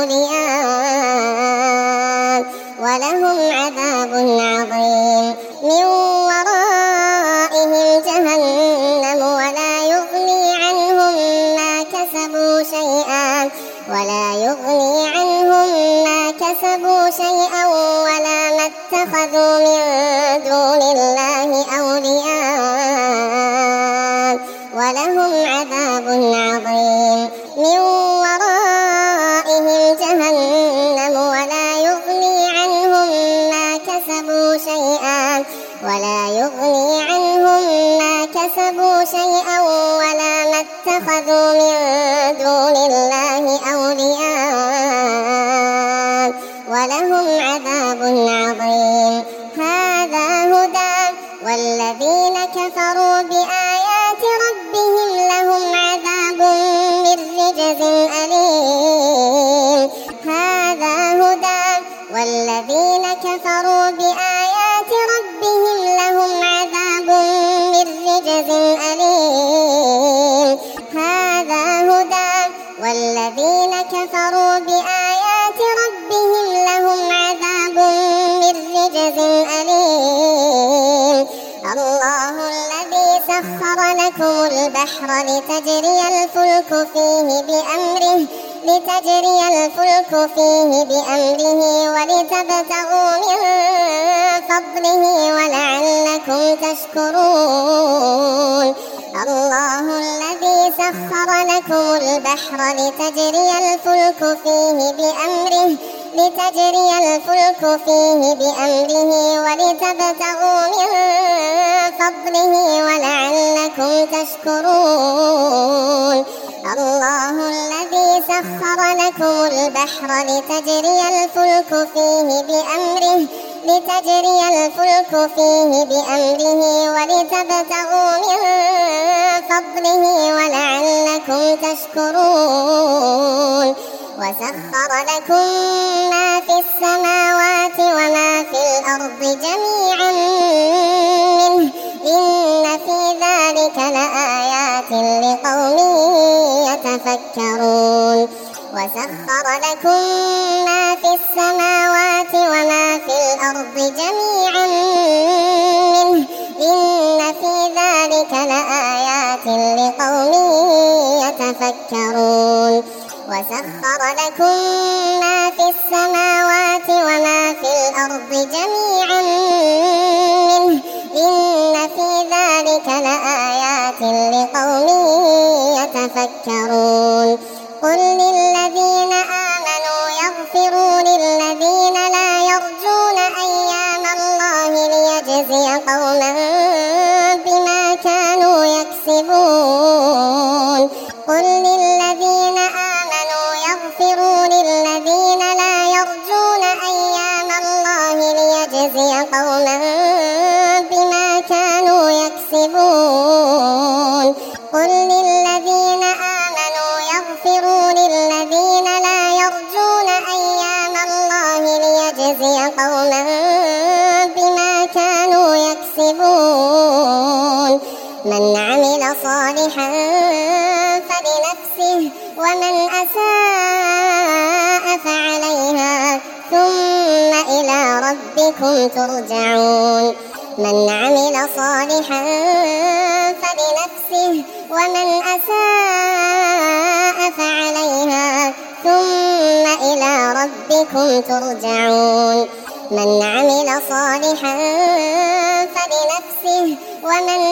أولياء ولهم عذاب عظيم من ورائهم جهنم ولا يغني عنهم ما كسبوا شيئا ولا ما اتخذوا من دون الله أولياء ولهم عذاب عظيم من ورائهم جهنم ولا يغني عنهم ما كسبوا شيئا ولا ما اتخذوا من دون الله أولياء ولهم عذاب عظيم هذا هدى والذين كفروا بآيات ربهم لهم عذاب من رجز أليم هذا هدى والذين كفروا بآيات ربهم لهم عذاب من رجز أليم هذا هدى والذين كفروا بآيات ربهم لهم عذاب من رجز أليم الله الذي سخر لكم البحر لتجري الفلك فيه بأمره ولتبتغوا من فضله ولعلكم تشكرون الله الذي سخر لكم البحر لتجري الفلك فيه بأمره ولتبتغوا من فضله ولعلكم تشكرون الله الذي سخر لكم البحر لتجري الفلك فيه بأمره ولتبتغوا من فضله ولعلكم تشكرون وسخر لكم ما في السماوات وما في الأرض جميعا منه إن في ذلك لآيات لقوم يتفكرون وسخر لكم ما في السماوات وما في الأرض جميعا منه إن في ذلك لآيات لقوم يتفكرون يتفكرون وسخر لكم ما في السماوات وما في الأرض جميعا منه إن في ذلك لآيات لقوم يتفكرون قل للذين آمنوا يغفروا للذين لا يرجون أيام الله ليجزي قوما بما كانوا يكسبون قل للذين آمنوا يغفروا للذين لا يرجون أيام الله ليجزي قوما بما كانوا يكسبون قل للذين آمنوا يغفروا للذين لا يرجون أيام الله ليجزي قوما بما كانوا يكسبون من عمل صالحا فلنفسه ومن أساء فعليها ثم إلى ربكم ترجعون من عمل صالحا فلنفسه ومن أساء فعليها ثم إلى ربكم ترجعون من عمل صالحا فلنفسه ومن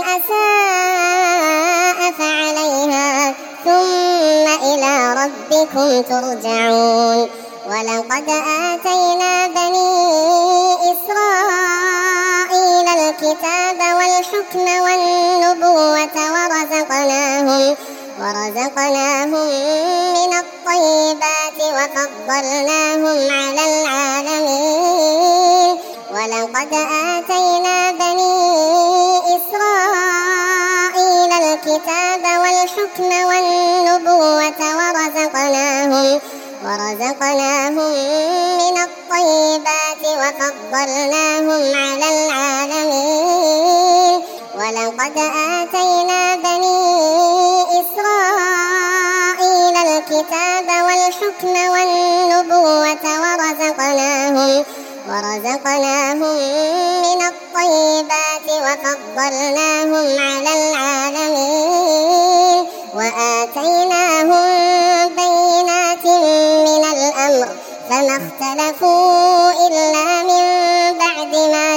أساء فعليها ثم إلى ربكم ترجعون ولقد آتينا بني إسرائيل الكتاب والحكم والنبوة ورزقناهم من الطيبات وفضلناهم على العالمين ولقد آتينا بني إسرائيل الكتاب والحكم والنبوة ورزقناهم من الطيبات وفضلناهم على العالمين ولقد آتينا بني إسرائيل الكتاب والحكم والنبوة ورزقناهم من الطيبات وفضلناهم على العالمين وآتيناهم بينات من الأمر فما اختلفوا إلا من بعد ما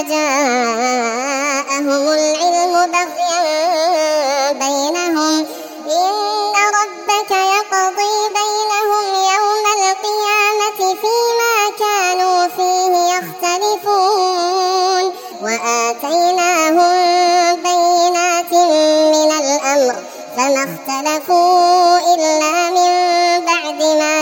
جاءهم العلم بغيا بينهم إن ربك يقضي بينهم يوم القيامة فيما كانوا فيه يختلفون وآتيناهم بينات من الأمر فما اختلفوا إلا من بعد ما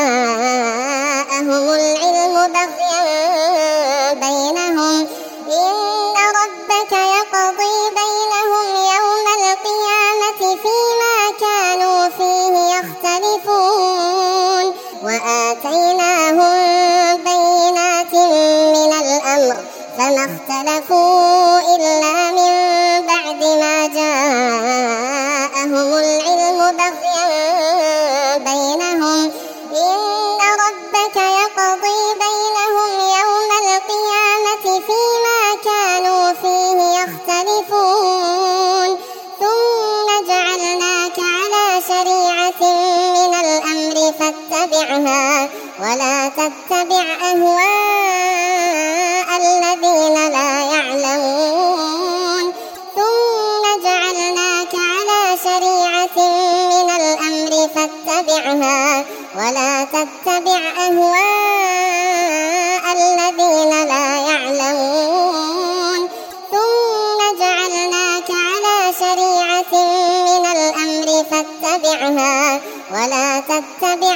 جاءهم العلم بغيا بينهم إن ربك يقضي بينهم يوم القيامة فيما كانوا فيه يختلفون وآتيناهم بينات من الأمر فما اختلفوا إلا من بعد ما جاءهم العلم بغيا بينهم إن ربك يقضي بينهم يوم القيامة فيما كانوا فيه يختلفون ثم جعلناك على شريعة من الأمر فاتبعها ولا تتبع أهواء الذين لا يعلمون ثم جعلناك على شريعة من الأمر فاتبعها ولا تتبع أهواء الذين لا يعلمون ثم جعلناك على شريعة من الأمر فاتبعها ولا تتبع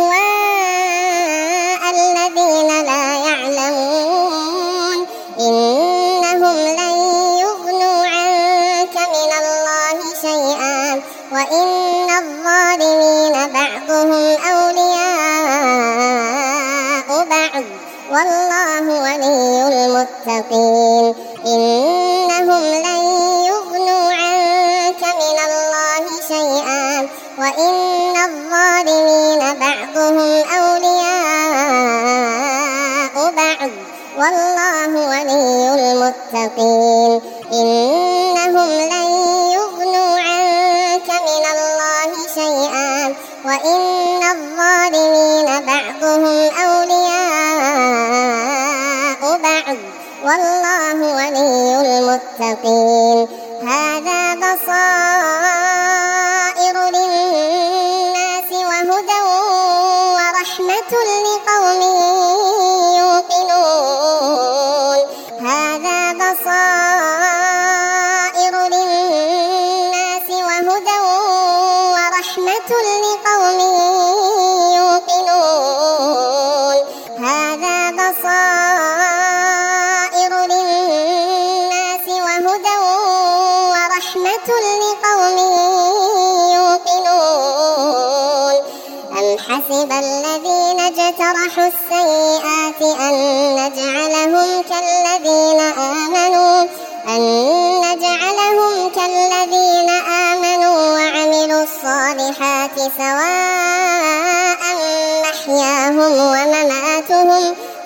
أهواء الذين لا يعلمون إنهم لن يغنوا عنك من الله شيئا وإن الظالمين بعضهم أولياء بعض والله ولي المتقين إنهم لن يغنوا عنك من الله شيئا وإن الظالمين بعضهم أولياء بعض والله ولي المتقين إنهم لن يغنوا عنك من الله شيئا وإن الظالمين بعضهم أولياء بعض والله ولي المتقين. هذا بصائر للناس وهدى ورحمة لقوم يوقنون. هذا بصائر للناس وهدى ورحمة لقوم يوقنون. هذا بصائر للناس وهدى ورحمة لقوم يوقنون. أم حسب الذين اجترحوا السيئات أن نجعلهم كالذين آمنوا وعملوا الصالحات سواء محياهم ومماتهم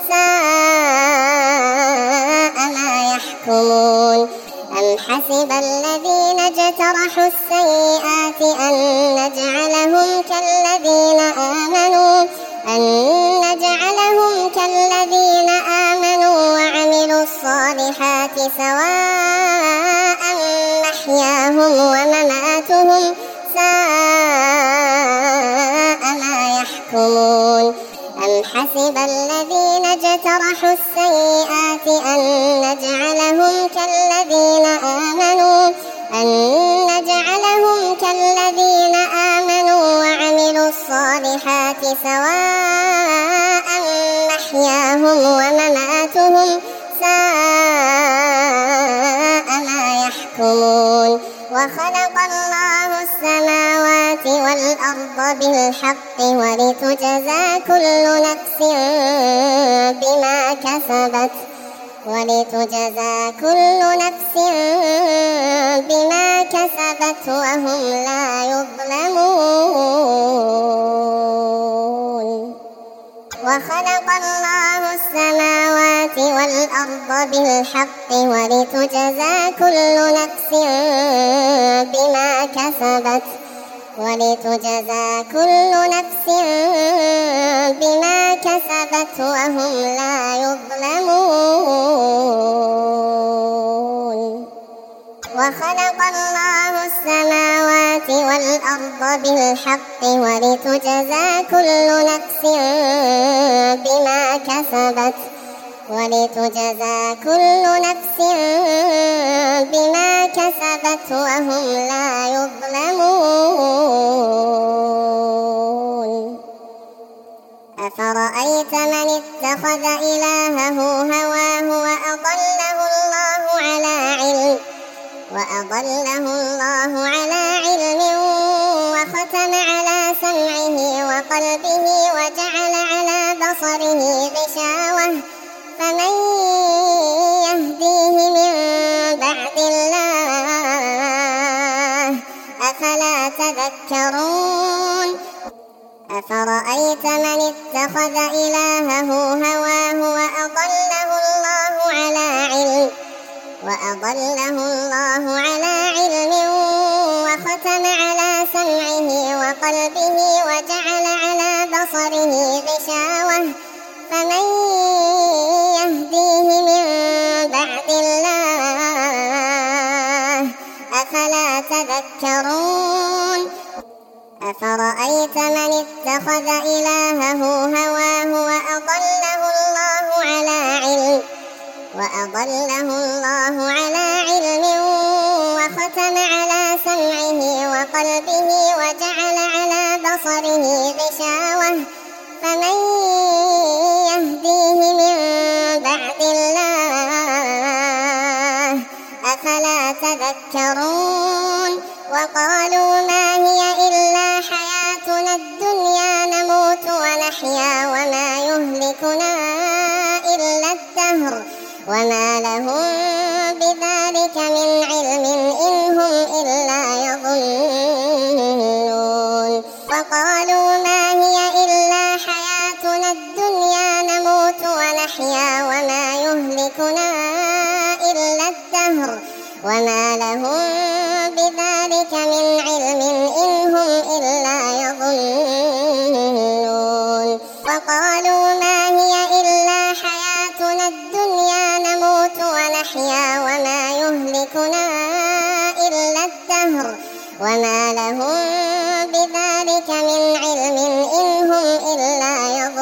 ساء ما يحكمون. أم حسب الذين اجترحوا السيئات أن نجعلهم كالذين آمنوا وعملوا الصالحات سواء محياهم ومماتهم ساء ما يحكمون. أم حسب الذين اجترحوا السيئات أن نجعلهم كالذين آمنوا وعملوا الصالحات سواء محياهم ومماتهم ساء ما يحكمون. وخلق الله السماوات والأرض بالحق ولتجزى كل نفس بما كسبت وهم لا يظلمون. وخلق الله السماوات والأرض بالحق ولتجزى كل نفس بما كسبت وهم لا يظلمون. وخلق الله السماوات والأرض بالحق ولتجزى كل نفس بما كسبت وهم لا يظلمون. أفرأيت من اتخذ إلهه هواه وأضله الله على علم وختم على سمعه وقلبه وجعل على بصره غشاوة فمن يهديه من بعد الله أفلا تذكرون. أفرأيت من اتخذ إلهه هواه وأضله الله على علم وختم على سمعه وقلبه وجعل على بصره غشاوة فمن يهديه من بعد الله أفلا تذكرون. أفرأيت من اتخذ إلهه هواه وأضله الله على علم وختم على سمعه وقلبه وجعل على بصره غشاوة فمن يهديه من بعد الله أفلا تذكرون. وقالوا ما هي إلا حياتنا الدنيا نموت ونحيا وما يهلكنا إلا الدهر وما لهم بذلك من علم إن هم إلا يظنون. وقالوا ما هي إلا حياتنا الدنيا نموت ونحيا وما يهلكنا إلا الدهر وما لهم بذلك من علم إن هم إلا يظنون. وقالوا ما هي إلا حياتنا الدنيا نموت ونحيا وما يهلكنا إلا الدهر وما لهم بذلك من علم إن هم إلا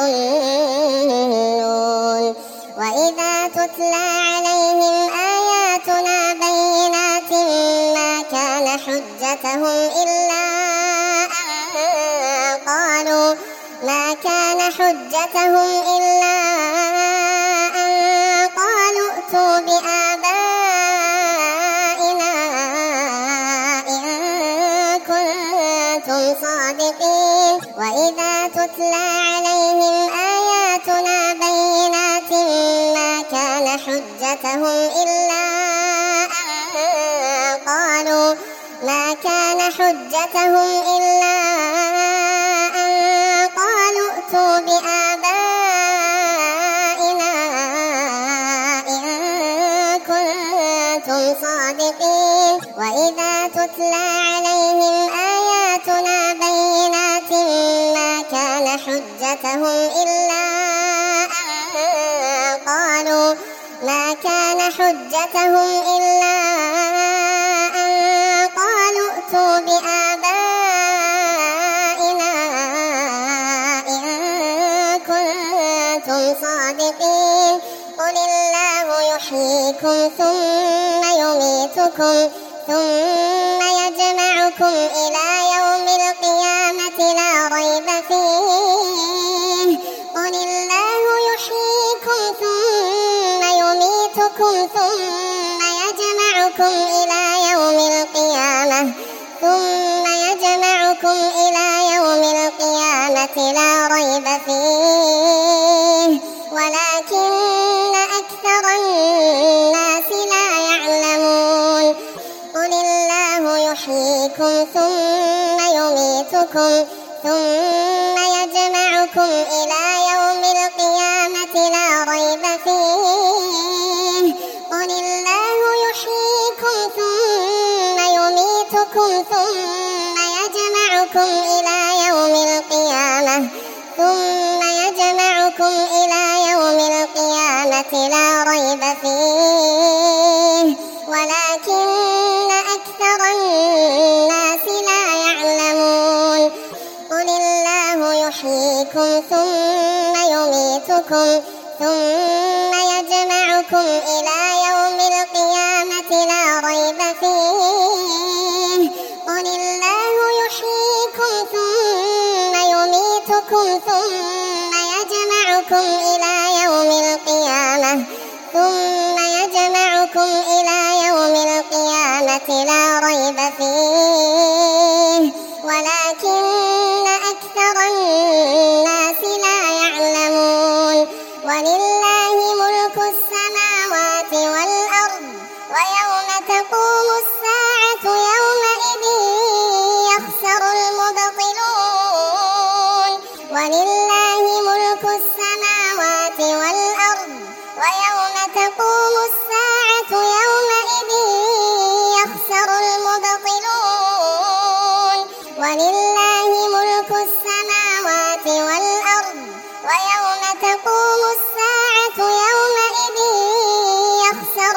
يظنون وإذا تتلى عليهم آياتنا بينات ما كان حجتهم إلا أن قالوا ائتوا بآبائنا إن كنتم صادقين وإذا تتلى عليهم آياتنا بينات ما كان حجتهم إلا أن قالوا ائتوا بآبائنا إن كنتم صادقين وإذا تتلى عليهم آياتنا بينات ما كان حجتهم إلا أن قالوا ائتوا بآبائنا إن كنتم صادقين قل الله يحييكم ثم يميتكم ثم يجمعكم إلى يوم القيامة لا ريب فيه قل الله يحييكم ثم يميتكم ثم يجمعكم إلى يوم القيامة لا ريب فيه ولكن أكثر الناس لا يعلمون قل الله يحييكم ثم يميتكم ثم يجمعكم إلى يوم القيامة لا ريب فيه قل الله يحييكم ثم يميتكم ثم يجمعكم إلى يوم القيامة لا ريب فيه ولكن أكثر الناس لا يعلمون قل الله يحييكم ثم يميتكم ثم يجمعكم إلى يوم القيامة لا ريب فيه قل الله يحييكم ثم يميتكم ثم يجمعكم إلى يوم القيامة لا ريب فيه ولكن أكثر الناس لا يعلمون ولله ملك السماوات والأرض ويوم تقوم الساعة يومئذ يخسر المبطلون ولله ملك السماوات والأرض ويوم تقوم الساعة يومئذ يخسر المبطلون ولله ملك السماوات والأرض ويوم تقوم الساعة يومئذ يخسر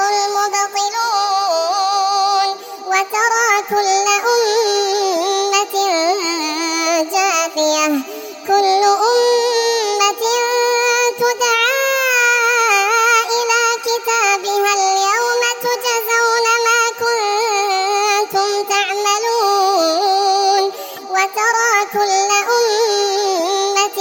المبطلون وترى كل أمة جاثية كل أمة تدعى إلى كتابها اليوم تجزون ما كنتم تعملون وترى كل أمة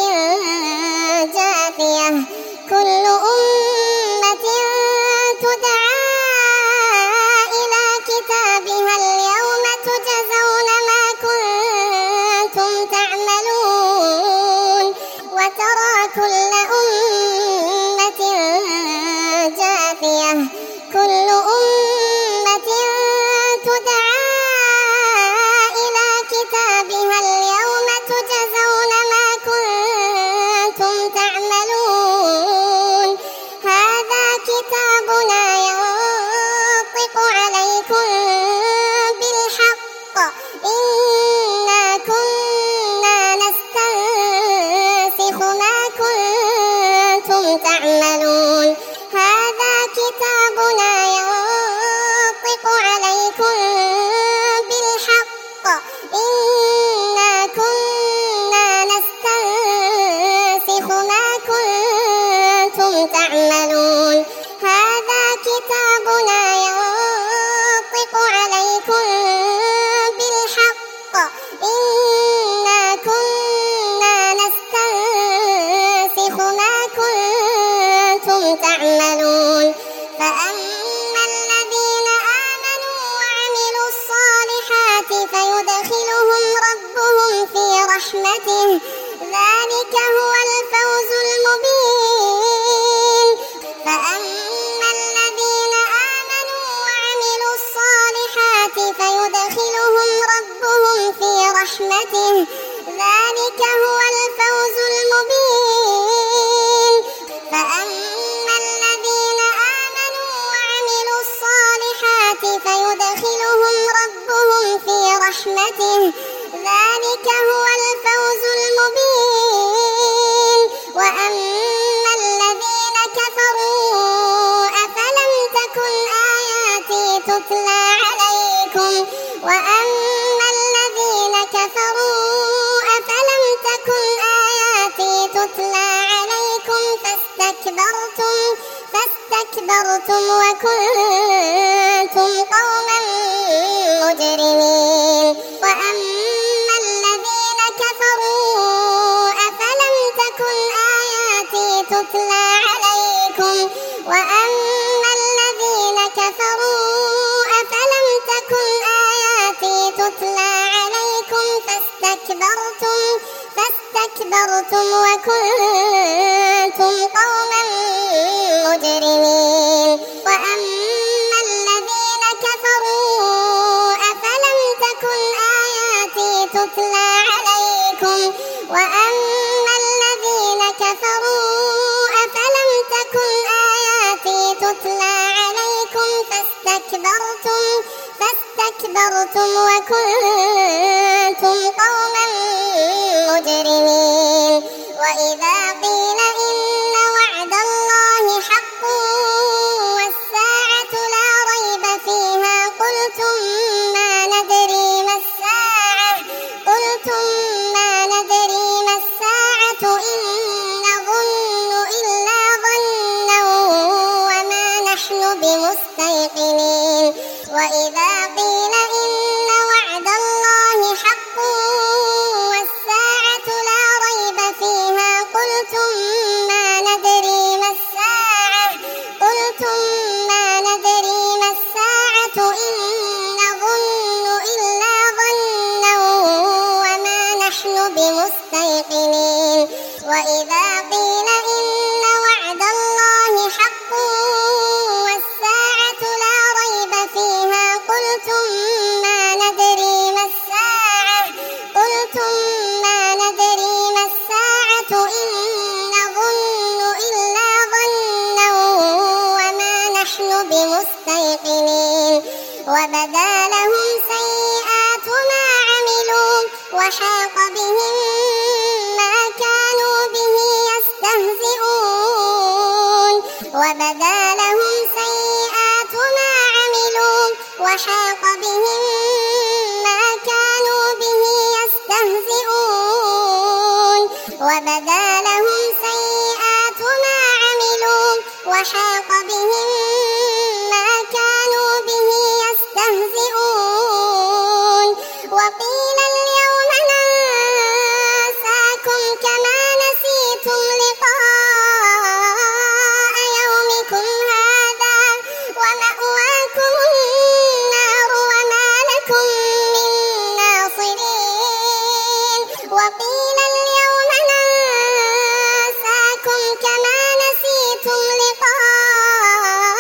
جاثية كل أمة تدعى إلى كتابها اليوم تجزون ما كنتم تعملون وترى كل أمة جاثية كل أمة تدعى إلى كتابها اليوم تجزون ما كنتم تعملون هذا كتابنا ينطق عليكم بالحق إنا كنا نستنسخ ما كنتم معكم بالحق إنا كنا نستنسخ ما كنتم تعملون هذا كتابنا ينطق عليكم بالحق إنا كنا نستنسخ ما كنتم تعملون فأما الذين آمنوا وعملوا الصالحات فيدخلهم ربهم في رحمته ذلك هو الفوز المبين فأما الذين آمنوا وعملوا الصالحات فيدخلهم ربهم في رحمته ذلك هو الفوز المبين فأما الذين آمنوا وعملوا الصالحات فيدخلهم ربهم في رحمته ذلك هو الفوز المبين وأما الذين كفروا أفلم تكن آياتي تتلى عليكم وأما الذين كفروا أفلم تكن آياتي تتلى عليكم فاستكبرتم وكنتم قوما مجرمين وأما الذين كفروا أفلم تكن آياتي تتلى عليكم وأما الذين كفروا أفلم تكن آياتي تتلى عليكم فاستكبرتم وكنتم قوما مجرمين وأما الذين كفروا أفلم تكن آياتي تتلى عليكم وأما الذين كفروا أفلم تكن آياتي تتلى عليكم فاستكبرتم وكنتم قوما مجرمين وإذا قيل إن وعد الله حق والساعة لا ريب فيها قلتم ما ندري ما الساعة إن نظن إلا ظنا وما نحن بمستيقنين وإذا قيل إن وعد الله حق والساعة لا ريب فيها قلتم ما ندري ما الساعة إن نظن إلا ظنا وما نحن بمستيقنين وإذا قيل إن وعد الله حق والساعة لا ريب فيها قلتم ما ندري ما الساعة إن نظن إلا ظنا وما نحن بمستيقنين وبدا لهم سيئات ما عملوا وحاق بهم ما كانوا به يستهزئون وبدا لهم سيئات ما عملوا وحاق بهم ما كانوا به يستهزئون وبدا لهم سيئات ما عملوا وحاق بهم ما كانوا به يستهزئون وقيل اليوم ننساكم كما نسيتم لقاء يومكم هذا ومأواكم النار وما لكم من ناصرين وقيل اليوم ننساكم كما نسيتم لقاء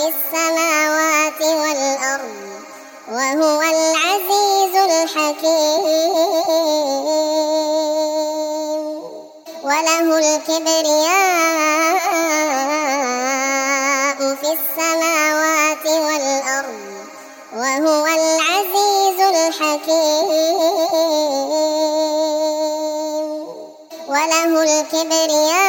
السماوات والأرض وهو العزيز الحكيم وله الكبرياء في السماوات والأرض وهو العزيز الحكيم وله الكبرياء